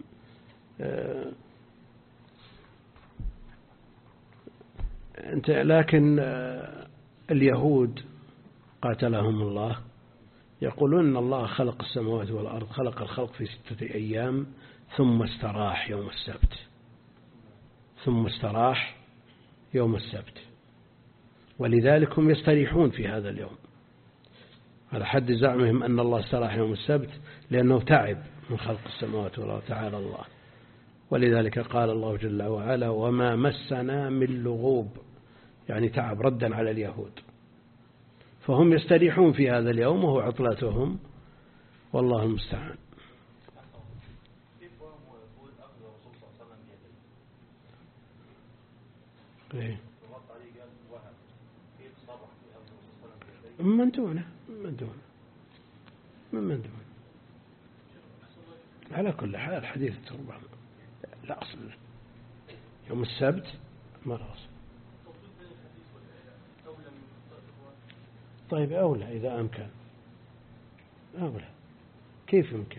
أنت لكن اليهود قاتلهم الله يقولون أن الله خلق السماوات والأرض، خلق الخلق في ستة أيام ثم استراح يوم السبت، ثم استراح يوم السبت، ولذلك هم يستريحون في هذا اليوم على حد زعمهم أن الله استراح يوم السبت لأنه تعب من خلق السماوات والأرض تعالى الله، ولذلك قال الله جل وعلا وما مسنا من لغوب، يعني تعب ردا على اليهود، فهم يستريحون في هذا اليوم وهو عطلتهم، والله المستعان. من دونه من دونه من دونه على كل حال حديث التربة لا أصل له، يوم السبت ما أصل. طيب أولى إذا أمكن، أولى كيف يمكن؟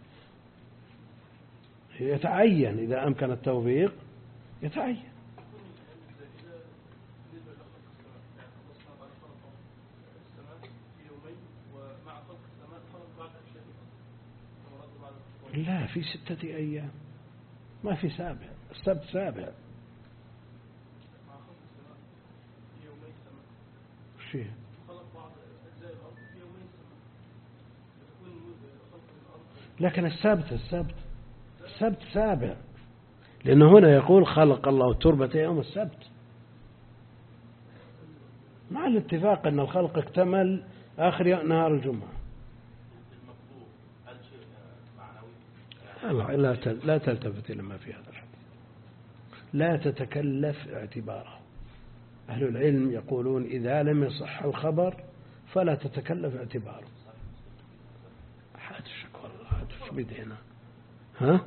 يتعين إذا أمكن التوفيق يتعين. لا في ستة أيام، ما في سابع، السبت سابع. شيء لكن السبت السبت السبت سابع، لأنه هنا يقول خلق الله التربة يوم السبت، مع الاتفاق أن الخلق اكتمل آخر نهار الجمعة. لا لا تلتفت إلى ما في هذا الحديث، لا تتكلف اعتباره. أهل العلم يقولون إذا لم يصح الخبر فلا تتكلف اعتباره. حاد الشك والله، حاد شو بدينا ها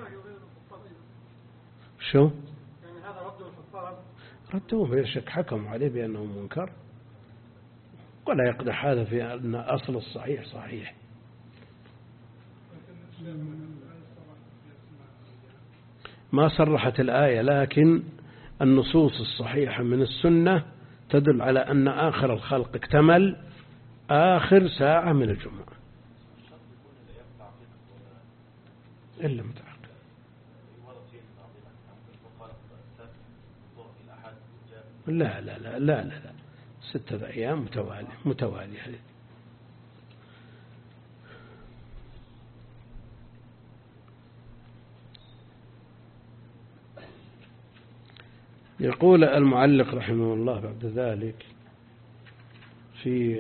شو يعني هذا رده الحفاظ، ردوه يشك حكم عليه بأنه منكر، ولا يقدح هذا في أن أصل الصحيح صحيح. ما صرحت الآية، لكن النصوص الصحيحة من السنة تدل على أن آخر الخلق اكتمل آخر ساعة من الجمعة إلا متعقل. لا لا لا لا لا ستة أيام متوالية متوالية. يقول المعلق رحمه الله بعد ذلك في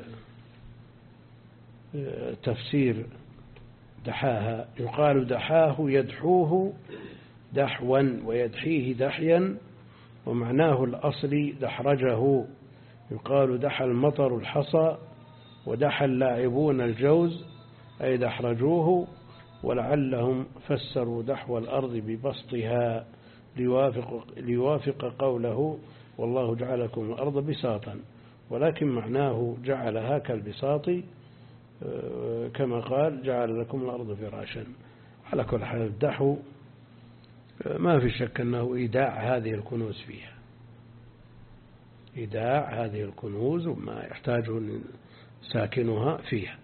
تفسير دحاها، يقال دحاه يدحوه دحوا ويدحيه دحيا، ومعناه الأصلي دحرجه. يقال دحى المطر الحصى ودحى اللاعبون الجوز أي دحرجوه، ولعلهم فسروا دحو الأرض ببسطها ليوافق, ليوافق قوله والله جعلكم الأرض بساطا، ولكن معناه جعلها كالبساط كما قال جعل لكم الأرض فراشا. على كل حال الدحو ما في شك أنه إيداع هذه الكنوز فيها، إيداع هذه الكنوز وما يحتاجه ساكنها فيها.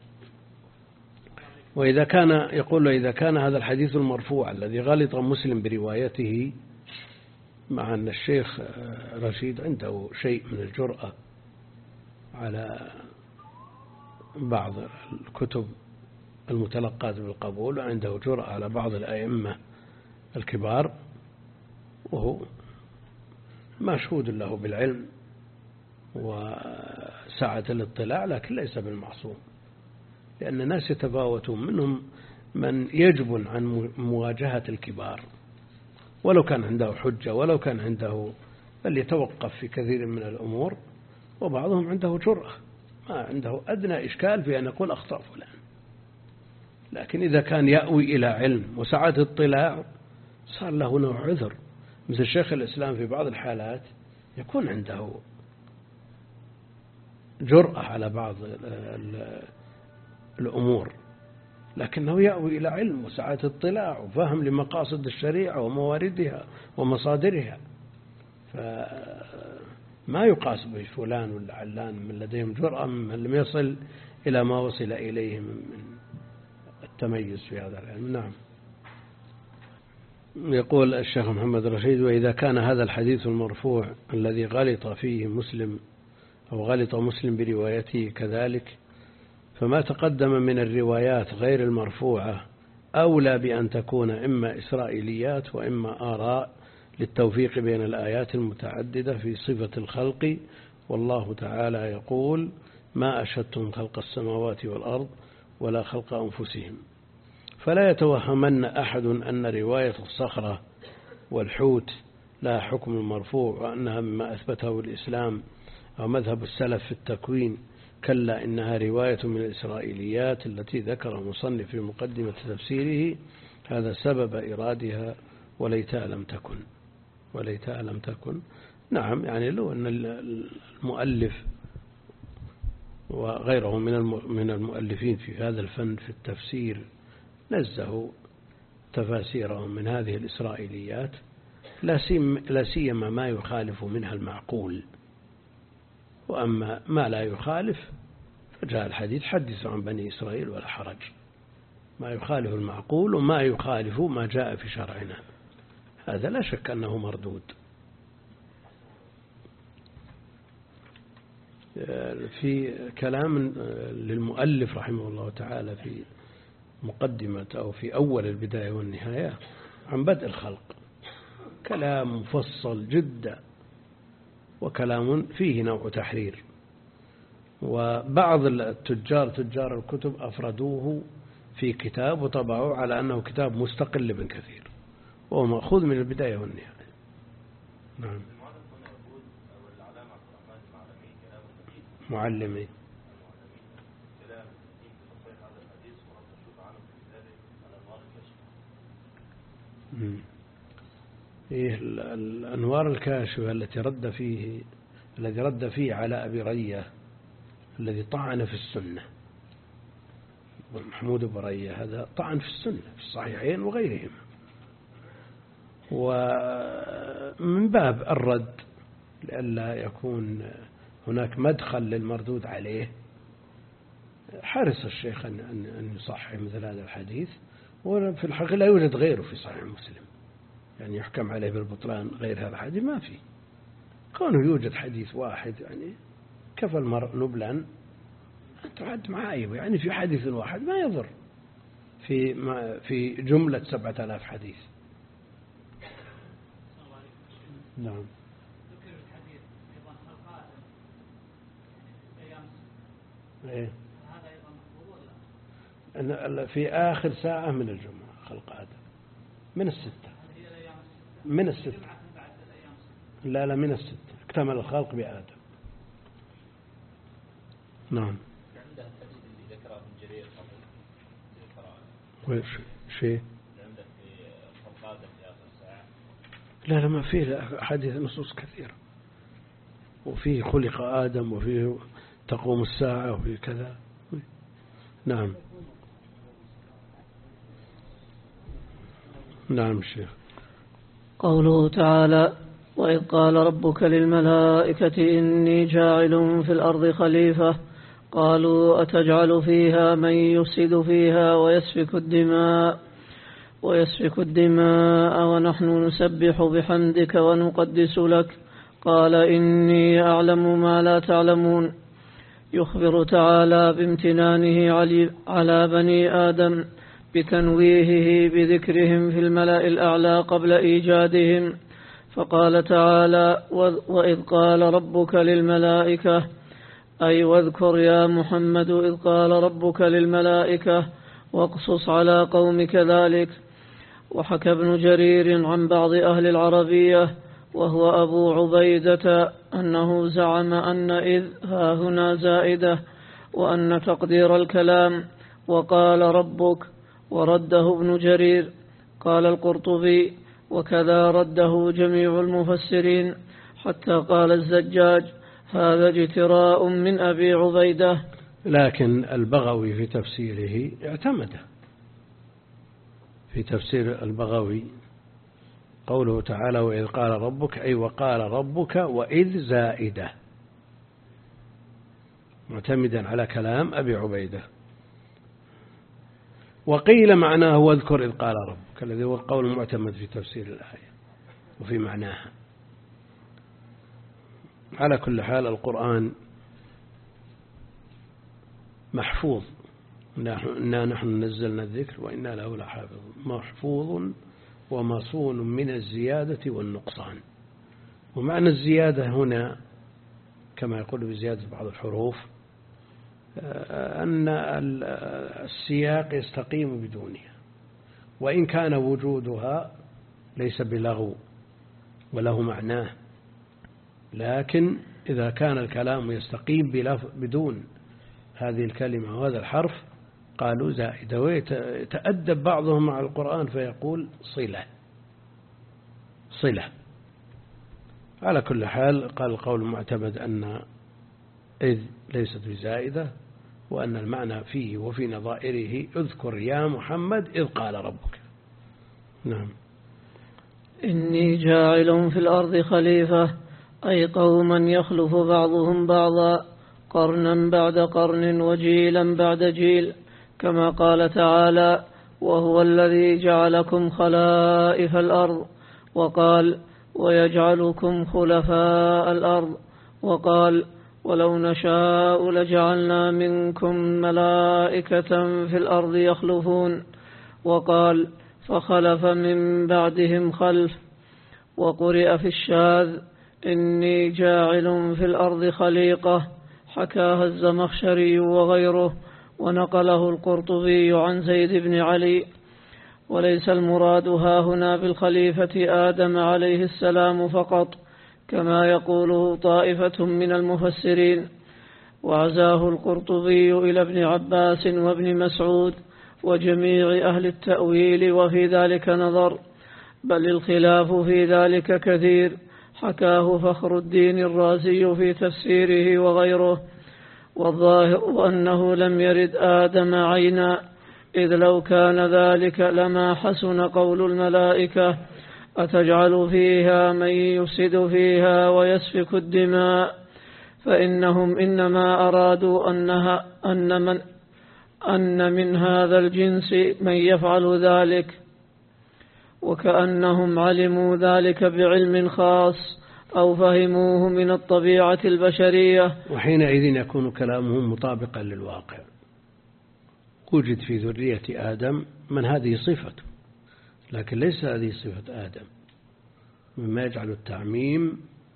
وإذا كان يقول إذا كان هذا الحديث المرفوع الذي غلط مسلم بروايته، مع أن الشيخ رشيد عنده شيء من الجرأة على بعض الكتب المتلقاة بالقبول، وعنده جرأة على بعض الأئمة الكبار، وهو مشهود له بالعلم وسعة الاطلاع، لكن ليس بالمعصوم، لأن الناس يتفاوتون، منهم من يجبن عن مواجهة الكبار ولو كان عنده حجة ولو كان عنده، بل يتوقف في كثير من الأمور، وبعضهم عنده جرأة ما عنده أدنى إشكال في أن يقول أخطأ فلان. لكن إذا كان يأوي إلى علم وسعة اطلاع صار له نوع عذر، مثل شيخ الإسلام في بعض الحالات يكون عنده جرأة على بعض الأمور، لكنه يأوي إلى علم وسعة اطلاع وفهم لمقاصد الشريعة ومواردها ومصادرها، فما يقاس بفلان ولا علان من لديهم جرأة من لم يصل إلى ما وصل إليه من التميز في هذا العلم. نعم. يقول الشيخ محمد رشيد: وإذا كان هذا الحديث المرفوع الذي غلط فيه مسلم أو غلط مسلم بروايته كذلك، فما تقدم من الروايات غير المرفوعة أولى بأن تكون إما إسرائيليات وإما آراء للتوفيق بين الآيات المتعددة في صفة الخلق. والله تعالى يقول: ما أشهدتم خلق السماوات والأرض ولا خلق أنفسهم. فلا يتوهمن أحد أن رواية الصخرة والحوت لا حكم المرفوع وأنها مما أثبته الإسلام أو مذهب السلف في التكوين، كلا إنها رواية من الإسرائيليات التي ذكر المصنف في مقدمة تفسيره، هذا سبب إرادها وليتها لم تكن وليتها لم تكن. نعم، يعني لو أن المؤلف وغيره من المؤلفين في هذا الفن في التفسير نزهوا تفاسيرهم من هذه الإسرائيليات، لا سيما ما يخالف منها المعقول، وأما ما لا يخالف فجاء الحديث: حدثوا عن بني إسرائيل ولا حرج. ما يخالف المعقول وما يخالف ما جاء في شرعنا، هذا لا شك أنه مردود. في كلام للمؤلف رحمه الله تعالى في مقدمة أو في أول البداية والنهاية عن بدء الخلق، كلام مفصل جدا وكلام فيه نوع تحرير، وبعض التجار تجار الكتب أفردوه في كتاب وطبعوه على أنه كتاب مستقل بن كثير، وهو مأخوذ من البداية والنهاية. نعم. معلمي إيه الأنوار الكاشفة التي رد فيه الذي رد فيه على أبي رية الذي طعن في السنة، محمود بن رية هذا طعن في السنة في الصحيحين وغيرهما، ومن باب الرد لئلا يكون هناك مدخل للمردود عليه حرص الشيخ أن يصحح مثل هذا الحديث، وفي الحقيقة لا يوجد غيره في صحيح مسلم، يعني يحكم عليه بالبطلان غير هذا الحديث ما في. كونه يوجد حديث واحد يعني كفى المرء نبلا أن تعد معايب، يعني في حديث واحد ما يضر في في جملة سبعة آلاف حديث. نعم. إيه؟ في آخر ساعة من الجمعة خلق آدم من الستة من الستة لا لا من الستة اكتمل الخلق بآدم. نعم. عنده الحديث اللي ذكره ابن جرير قبل شيء عنده في خلق آدم في آخر ساعة. لا لا ما فيه حديث نصوص كثيرة، وفيه خلق آدم وفيه تقوم الساعة وفيه كذا. نعم نعم الشيخ. قوله تعالى: وإذ قال ربك للملائكة إني جاعل في الأرض خليفة قالوا أتجعل فيها من يفسد فيها ويسفك الدماء ويسفك الدماء ونحن نسبح بحمدك ونقدس لك قال إني أعلم ما لا تعلمون. يخبر تعالى بامتنانه على بني آدم بتنويهه بذكرهم في الملأ الأعلى قبل إيجادهم، فقال تعالى: وإذ قال ربك للملائكة، أي واذكر يا محمد إذ قال ربك للملائكة واقصص على قومك ذلك. وحكى ابن جرير عن بعض أهل العربية وهو أبو عبيدة أنه زعم أن إذ ها هنا زائدة وأن تقدير الكلام وقال ربك، ورده ابن جرير. قال القرطبي: وكذا رده جميع المفسرين حتى قال الزجاج: هذا اجتراء من أبي عبيدة. لكن البغوي في تفسيره اعتمده، في تفسير البغوي قوله تعالى: وإذ قال ربك، أي وقال ربك وإذ زائدة، معتمدا على كلام أبي عبيدة. وقيل معناه واذكر إذ قال ربك، الذي هو القول المعتمد في تفسير الآية وفي معناها. على كل حال القرآن محفوظ، إنا نحن نزلنا الذكر وإنا له لحافظ، محفوظ ومصون من الزيادة والنقصان. ومعنى الزيادة هنا كما يقول بزيادة بعض الحروف أن السياق يستقيم بدونها، وإن كان وجودها ليس بلغو وله معناه، لكن إذا كان الكلام يستقيم بدون هذه الكلمة وهذا الحرف قالوا زائدة. ويتأدب بعضهم مع القرآن فيقول صلة صلة. على كل حال قال القول المعتمد أن إذ ليست بزائدة، وأن المعنى فيه وفي نظائره اذكر يا محمد إذ قال ربك. نعم. إني جاعل في الأرض خليفة، أي قوما يخلف بعضهم بعضا قرنا بعد قرن وجيلا بعد جيل، كما قال تعالى: وهو الذي جعلكم خلائف الأرض، وقال: ويجعلكم خلفاء الأرض، وقال: ولو نشاء لجعلنا منكم ملائكة في الأرض يخلفون، وقال: فخلف من بعدهم خلف. وقرئ في الشاذ: إني جاعل في الأرض خليقة، حكاها الزمخشري وغيره، ونقله القرطبي عن زيد بن علي. وليس المراد هاهنا بالخليفة آدم عليه السلام فقط كما يقوله طائفة من المفسرين، وعزاه القرطبي إلى ابن عباس وابن مسعود وجميع أهل التأويل، وفي ذلك نظر، بل الخلاف في ذلك كثير، حكاه فخر الدين الرازي في تفسيره وغيره. والظاهر أنه لم يرد آدم عينا، إذ لو كان ذلك لما حسن قول الملائكة: أتجعل فيها من يفسد فيها ويسفك الدماء، فإنهم إنما أرادوا أنها أن من, أن من هذا الجنس من يفعل ذلك، وكأنهم علموا ذلك بعلم خاص أو فهموه من الطبيعة البشرية، وحينئذ يكون كلامهم مطابقا للواقع. وجد في ذرية آدم من هذه صفته، لكن ليس هذه صفة آدم، مما يجعل التعميم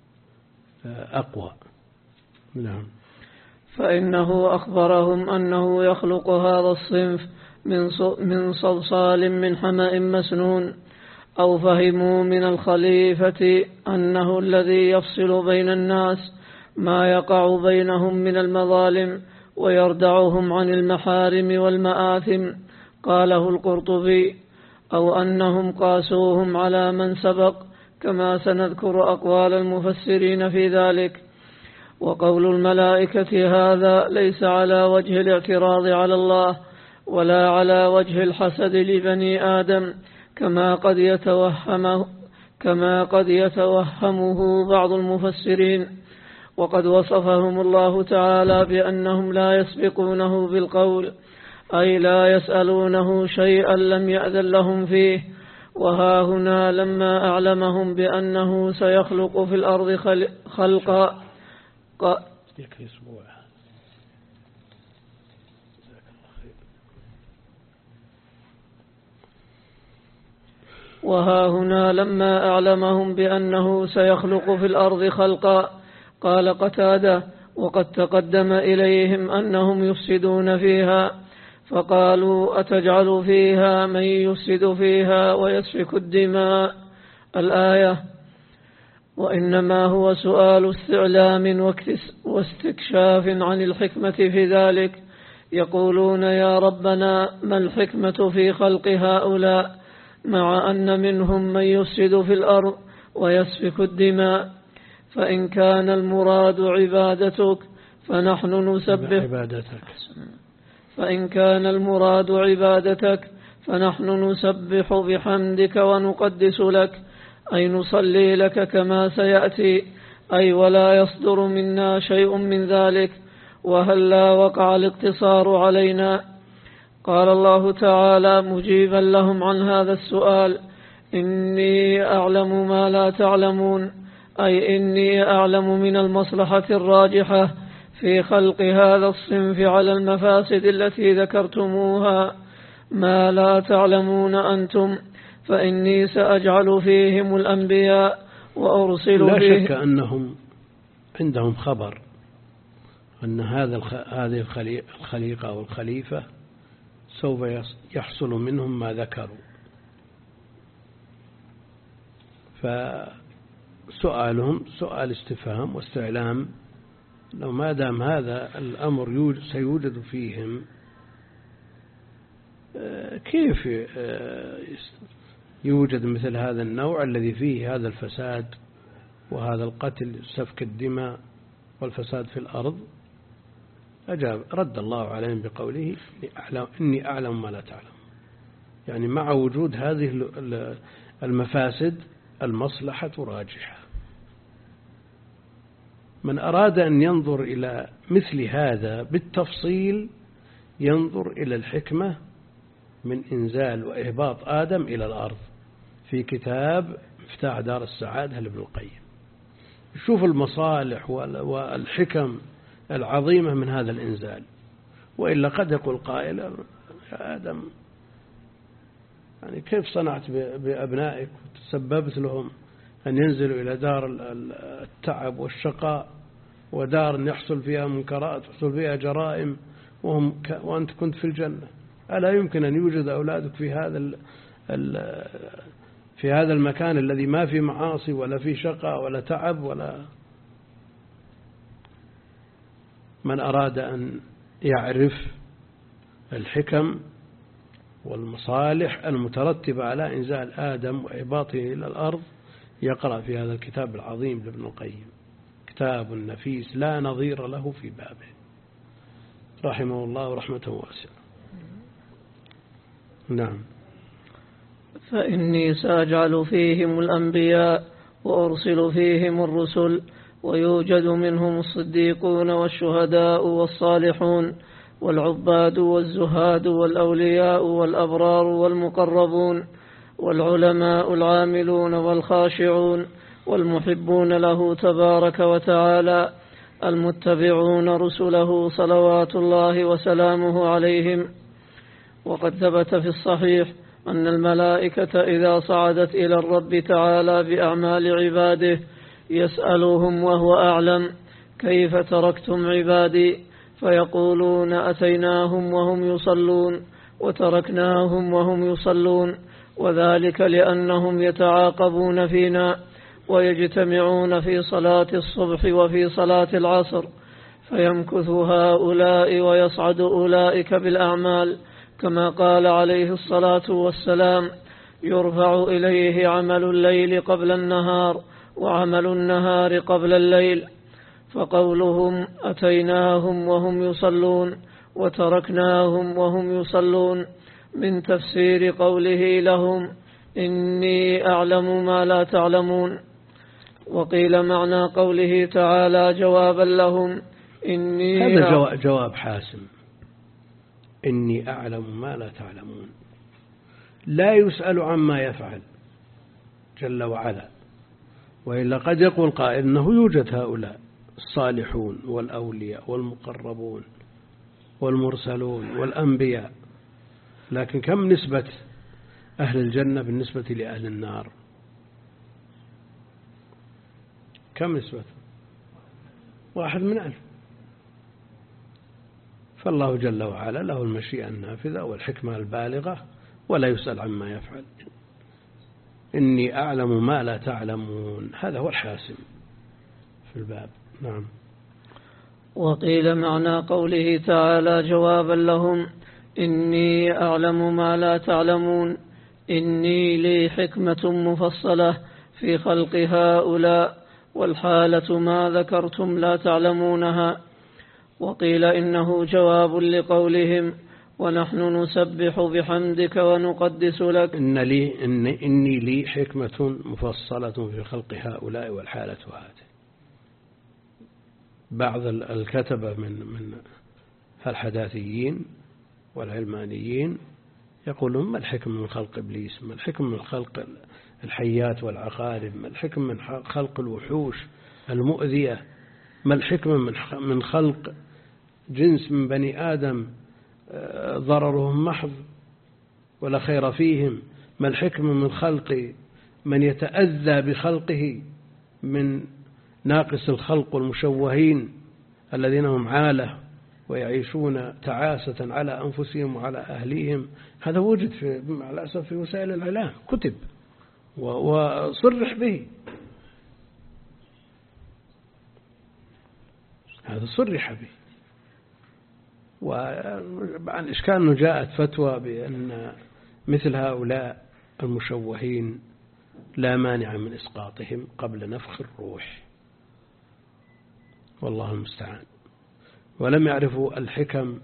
أقوى. نعم. فإنه أخبرهم أنه يخلق هذا الصنف من صلصال من حمأ مسنون، أو فهموا من الخليفة أنه الذي يفصل بين الناس ما يقع بينهم من المظالم ويردعهم عن المحارم والمآثم، قاله القرطبي، أو أنهم قاسوهم على من سبق، كما سنذكر أقوال المفسرين في ذلك. وقول الملائكة هذا ليس على وجه الاعتراض على الله ولا على وجه الحسد لبني آدم كما قد يتوهمه كما قد يتوهمه بعض المفسرين. وقد وصفهم الله تعالى بأنهم لا يسبقونه بالقول، أي لا يسألونه شيئا لم يأذن لهم فيه. وها هنا لما أعلمهم بأنه سيخلق في الأرض خلقا وها هنا لما أعلمهم بأنه سيخلق في الأرض خلقا قال قتادة: وقد تقدم إليهم أنهم يفسدون فيها، فقالوا: أتجعل فيها من يفسد فيها ويسفك الدماء؟ الآية. وإنما هو سؤال استعلام واستكشاف عن الحكمة في ذلك. يقولون: يا ربنا ما الحكمة في خلق هؤلاء مع أن منهم من يفسد في الأرض ويسفك الدماء؟ فإن كان المراد عبادتك فنحن نسبح عبادتك فإن كان المراد عبادتك فنحن نسبح بحمدك ونقدس لك، أي نصلي لك كما سيأتي، أي ولا يصدر منا شيء من ذلك. وهل لا وقع الاقتصار علينا؟ قال الله تعالى مجيبا لهم عن هذا السؤال: إني أعلم ما لا تعلمون، أي إني أعلم من المصلحة الراجحة في خلق هذا الصنف على المفاسد التي ذكرتموها ما لا تعلمون أنتم، فإني سأجعل فيهم الأنبياء وأرسل لا فيهم. شك أنهم عندهم خبر أن هذا هذه الخليقة أو الخليفة سوف يحصل منهم ما ذكروا، فسؤالهم سؤال استفهام واستعلام. لو ما دام هذا الأمر سيوجد فيهم، كيف يوجد مثل هذا النوع الذي فيه هذا الفساد وهذا القتل، سفك الدماء والفساد في الأرض؟ أجاب رد الله عليهم بقوله: إني أعلم ما لا تعلم. يعني مع وجود هذه المفاسد المصلحة راجحة. من أراد أن ينظر إلى مثل هذا بالتفصيل ينظر إلى الحكمة من إنزال وإهباط آدم إلى الأرض في كتاب مفتاح دار السعادة لابن القيم. يشوف المصالح والحكم العظيمة من هذا الإنزال. وإلا قد يقول قائل: يا آدم، يعني كيف صنعت بأبنائك وتسببت لهم أن ينزلوا إلى دار التعب والشقاء ودار يحصل فيها منكرات ويحصل فيها جرائم وهم ك... وأنت كنت في الجنة؟ ألا يمكن أن يوجد أولادك في هذا ال... ال... في هذا المكان الذي ما في معاصي ولا في شقاء ولا تعب ولا؟ من أراد أن يعرف الحكم والمصالح المترتبة على إنزال آدم وإهباطه إلى الأرض يقرأ في هذا الكتاب العظيم لابن القيم، كتاب نفيس لا نظير له في بابه، رحمه الله رحمة واسعة. نعم. فإني سأجعل فيهم الأنبياء وأرسل فيهم الرسل، ويوجد منهم الصديقون والشهداء والصالحون والعباد والزهاد والأولياء والأبرار والمقربون والعلماء العاملون والخاشعون والمحبون له تبارك وتعالى المتبعون رسله صلوات الله وسلامه عليهم. وقد ثبت في الصحيح أن الملائكة إذا صعدت إلى الرب تعالى بأعمال عباده يسألهم وهو أعلم: كيف تركتم عبادي؟ فيقولون: أتيناهم وهم يصلون وتركناهم وهم يصلون، وذلك لأنهم يتعاقبون فينا ويجتمعون في صلاة الصبح وفي صلاة العصر، فيمكث هؤلاء ويصعد أولئك بالأعمال، كما قال عليه الصلاة والسلام: يرفع إليه عمل الليل قبل النهار وعمل النهار قبل الليل. فقولهم أتيناهم وهم يصلون وتركناهم وهم يصلون من تفسير قوله لهم إني أعلم ما لا تعلمون. وقيل معنى قوله تعالى جوابا لهم إني هذا جواب, جواب حاسم، إني أعلم ما لا تعلمون، لا يسأل عما يفعل جل وعلا. وإلا قد يقول قائل إنه يوجد هؤلاء الصالحون والأولياء والمقربون والمرسلون والأنبياء، لكن كم نسبة أهل الجنة بالنسبة لأهل النار؟ كم نسبة؟ واحد من ألف. فالله جل وعلا له المشيئة النافذة والحكمة البالغة ولا يسأل عما يفعل. إني أعلم ما لا تعلمون، هذا هو الحاسم في الباب. نعم. وقيل معنى قوله تعالى جوابا لهم إني أعلم ما لا تعلمون إني لي حكمة مفصلة في خلق هؤلاء والحالة ما ذكرتم لا تعلمونها. وقيل إنه جواب لقولهم ونحن نسبح بحمدك ونقدس لك إن لي إن إني لي حكمة مفصلة في خلق هؤلاء والحالة هذه. بعض الكتبة من من الحداثيين والعلمانيين يقولون ما الحكم من خلق إبليس، ما الحكم من خلق الحيات والعقارب، ما الحكم من خلق الوحوش المؤذية، ما الحكم من خلق جنس من بني آدم ضررهم محض ولا خير فيهم، ما الحكم من خلق من يتأذى بخلقه من ناقص الخلق والمشوهين الذين هم عالة ويعيشون تعاسة على أنفسهم وعلى أهليهم. هذا وجد في مع الأسف في وسائل الإعلام، كتب وصرح به، هذا صرح به. وعن إشكال أنه جاءت فتوى بأن مثل هؤلاء المشوهين لا مانع من إسقاطهم قبل نفخ الروح، والله المستعان. ولم يعرفوا الحكم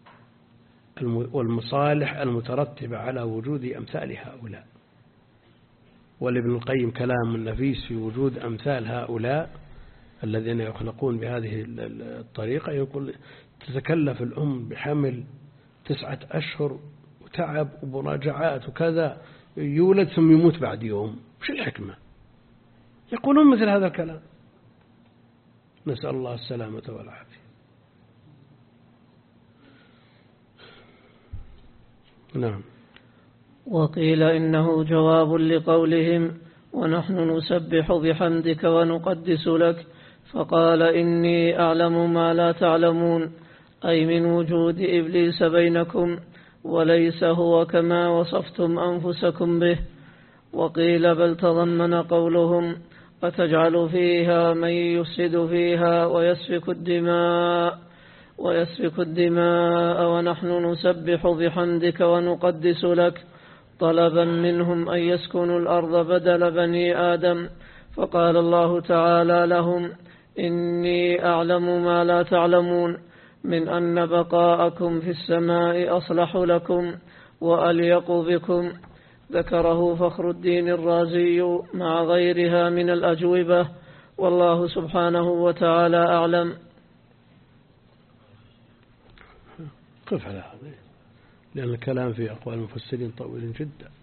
والمصالح المترتبة على وجود أمثال هؤلاء. ولابن القيم كلام نفيس في وجود أمثال هؤلاء الذين يخلقون بهذه الطريقة. يقول تتكلف الأم بحمل تسعة أشهر وتعب ومراجعات وكذا، يولد ثم يموت بعد يوم، وش الحكمة؟ يقولون مثل هذا الكلام، نسأل الله السلامة والعافية. نعم. وقيل إنه جواب لقولهم ونحن نسبح بحمدك ونقدس لك، فقال إني أعلم ما لا تعلمون، أي من وجود إبليس بينكم وليس هو كما وصفتم أنفسكم به. وقيل بل تضمن قولهم أتجعل فيها من يفسد فيها ويسفك الدماء ويسفك الدماء ونحن نسبح بحمدك ونقدس لك، طلبا منهم أن يسكنوا الأرض بدل بني آدم. فقال الله تعالى لهم إني أعلم ما لا تعلمون من أن بقاءكم في السماء أصلح لكم وأليق بكم. ذكره فخر الدين الرازي مع غيرها من الأجوبة، والله سبحانه وتعالى أعلم. قف على هذا، لأن الكلام في أقوال المفسرين طويل جدا.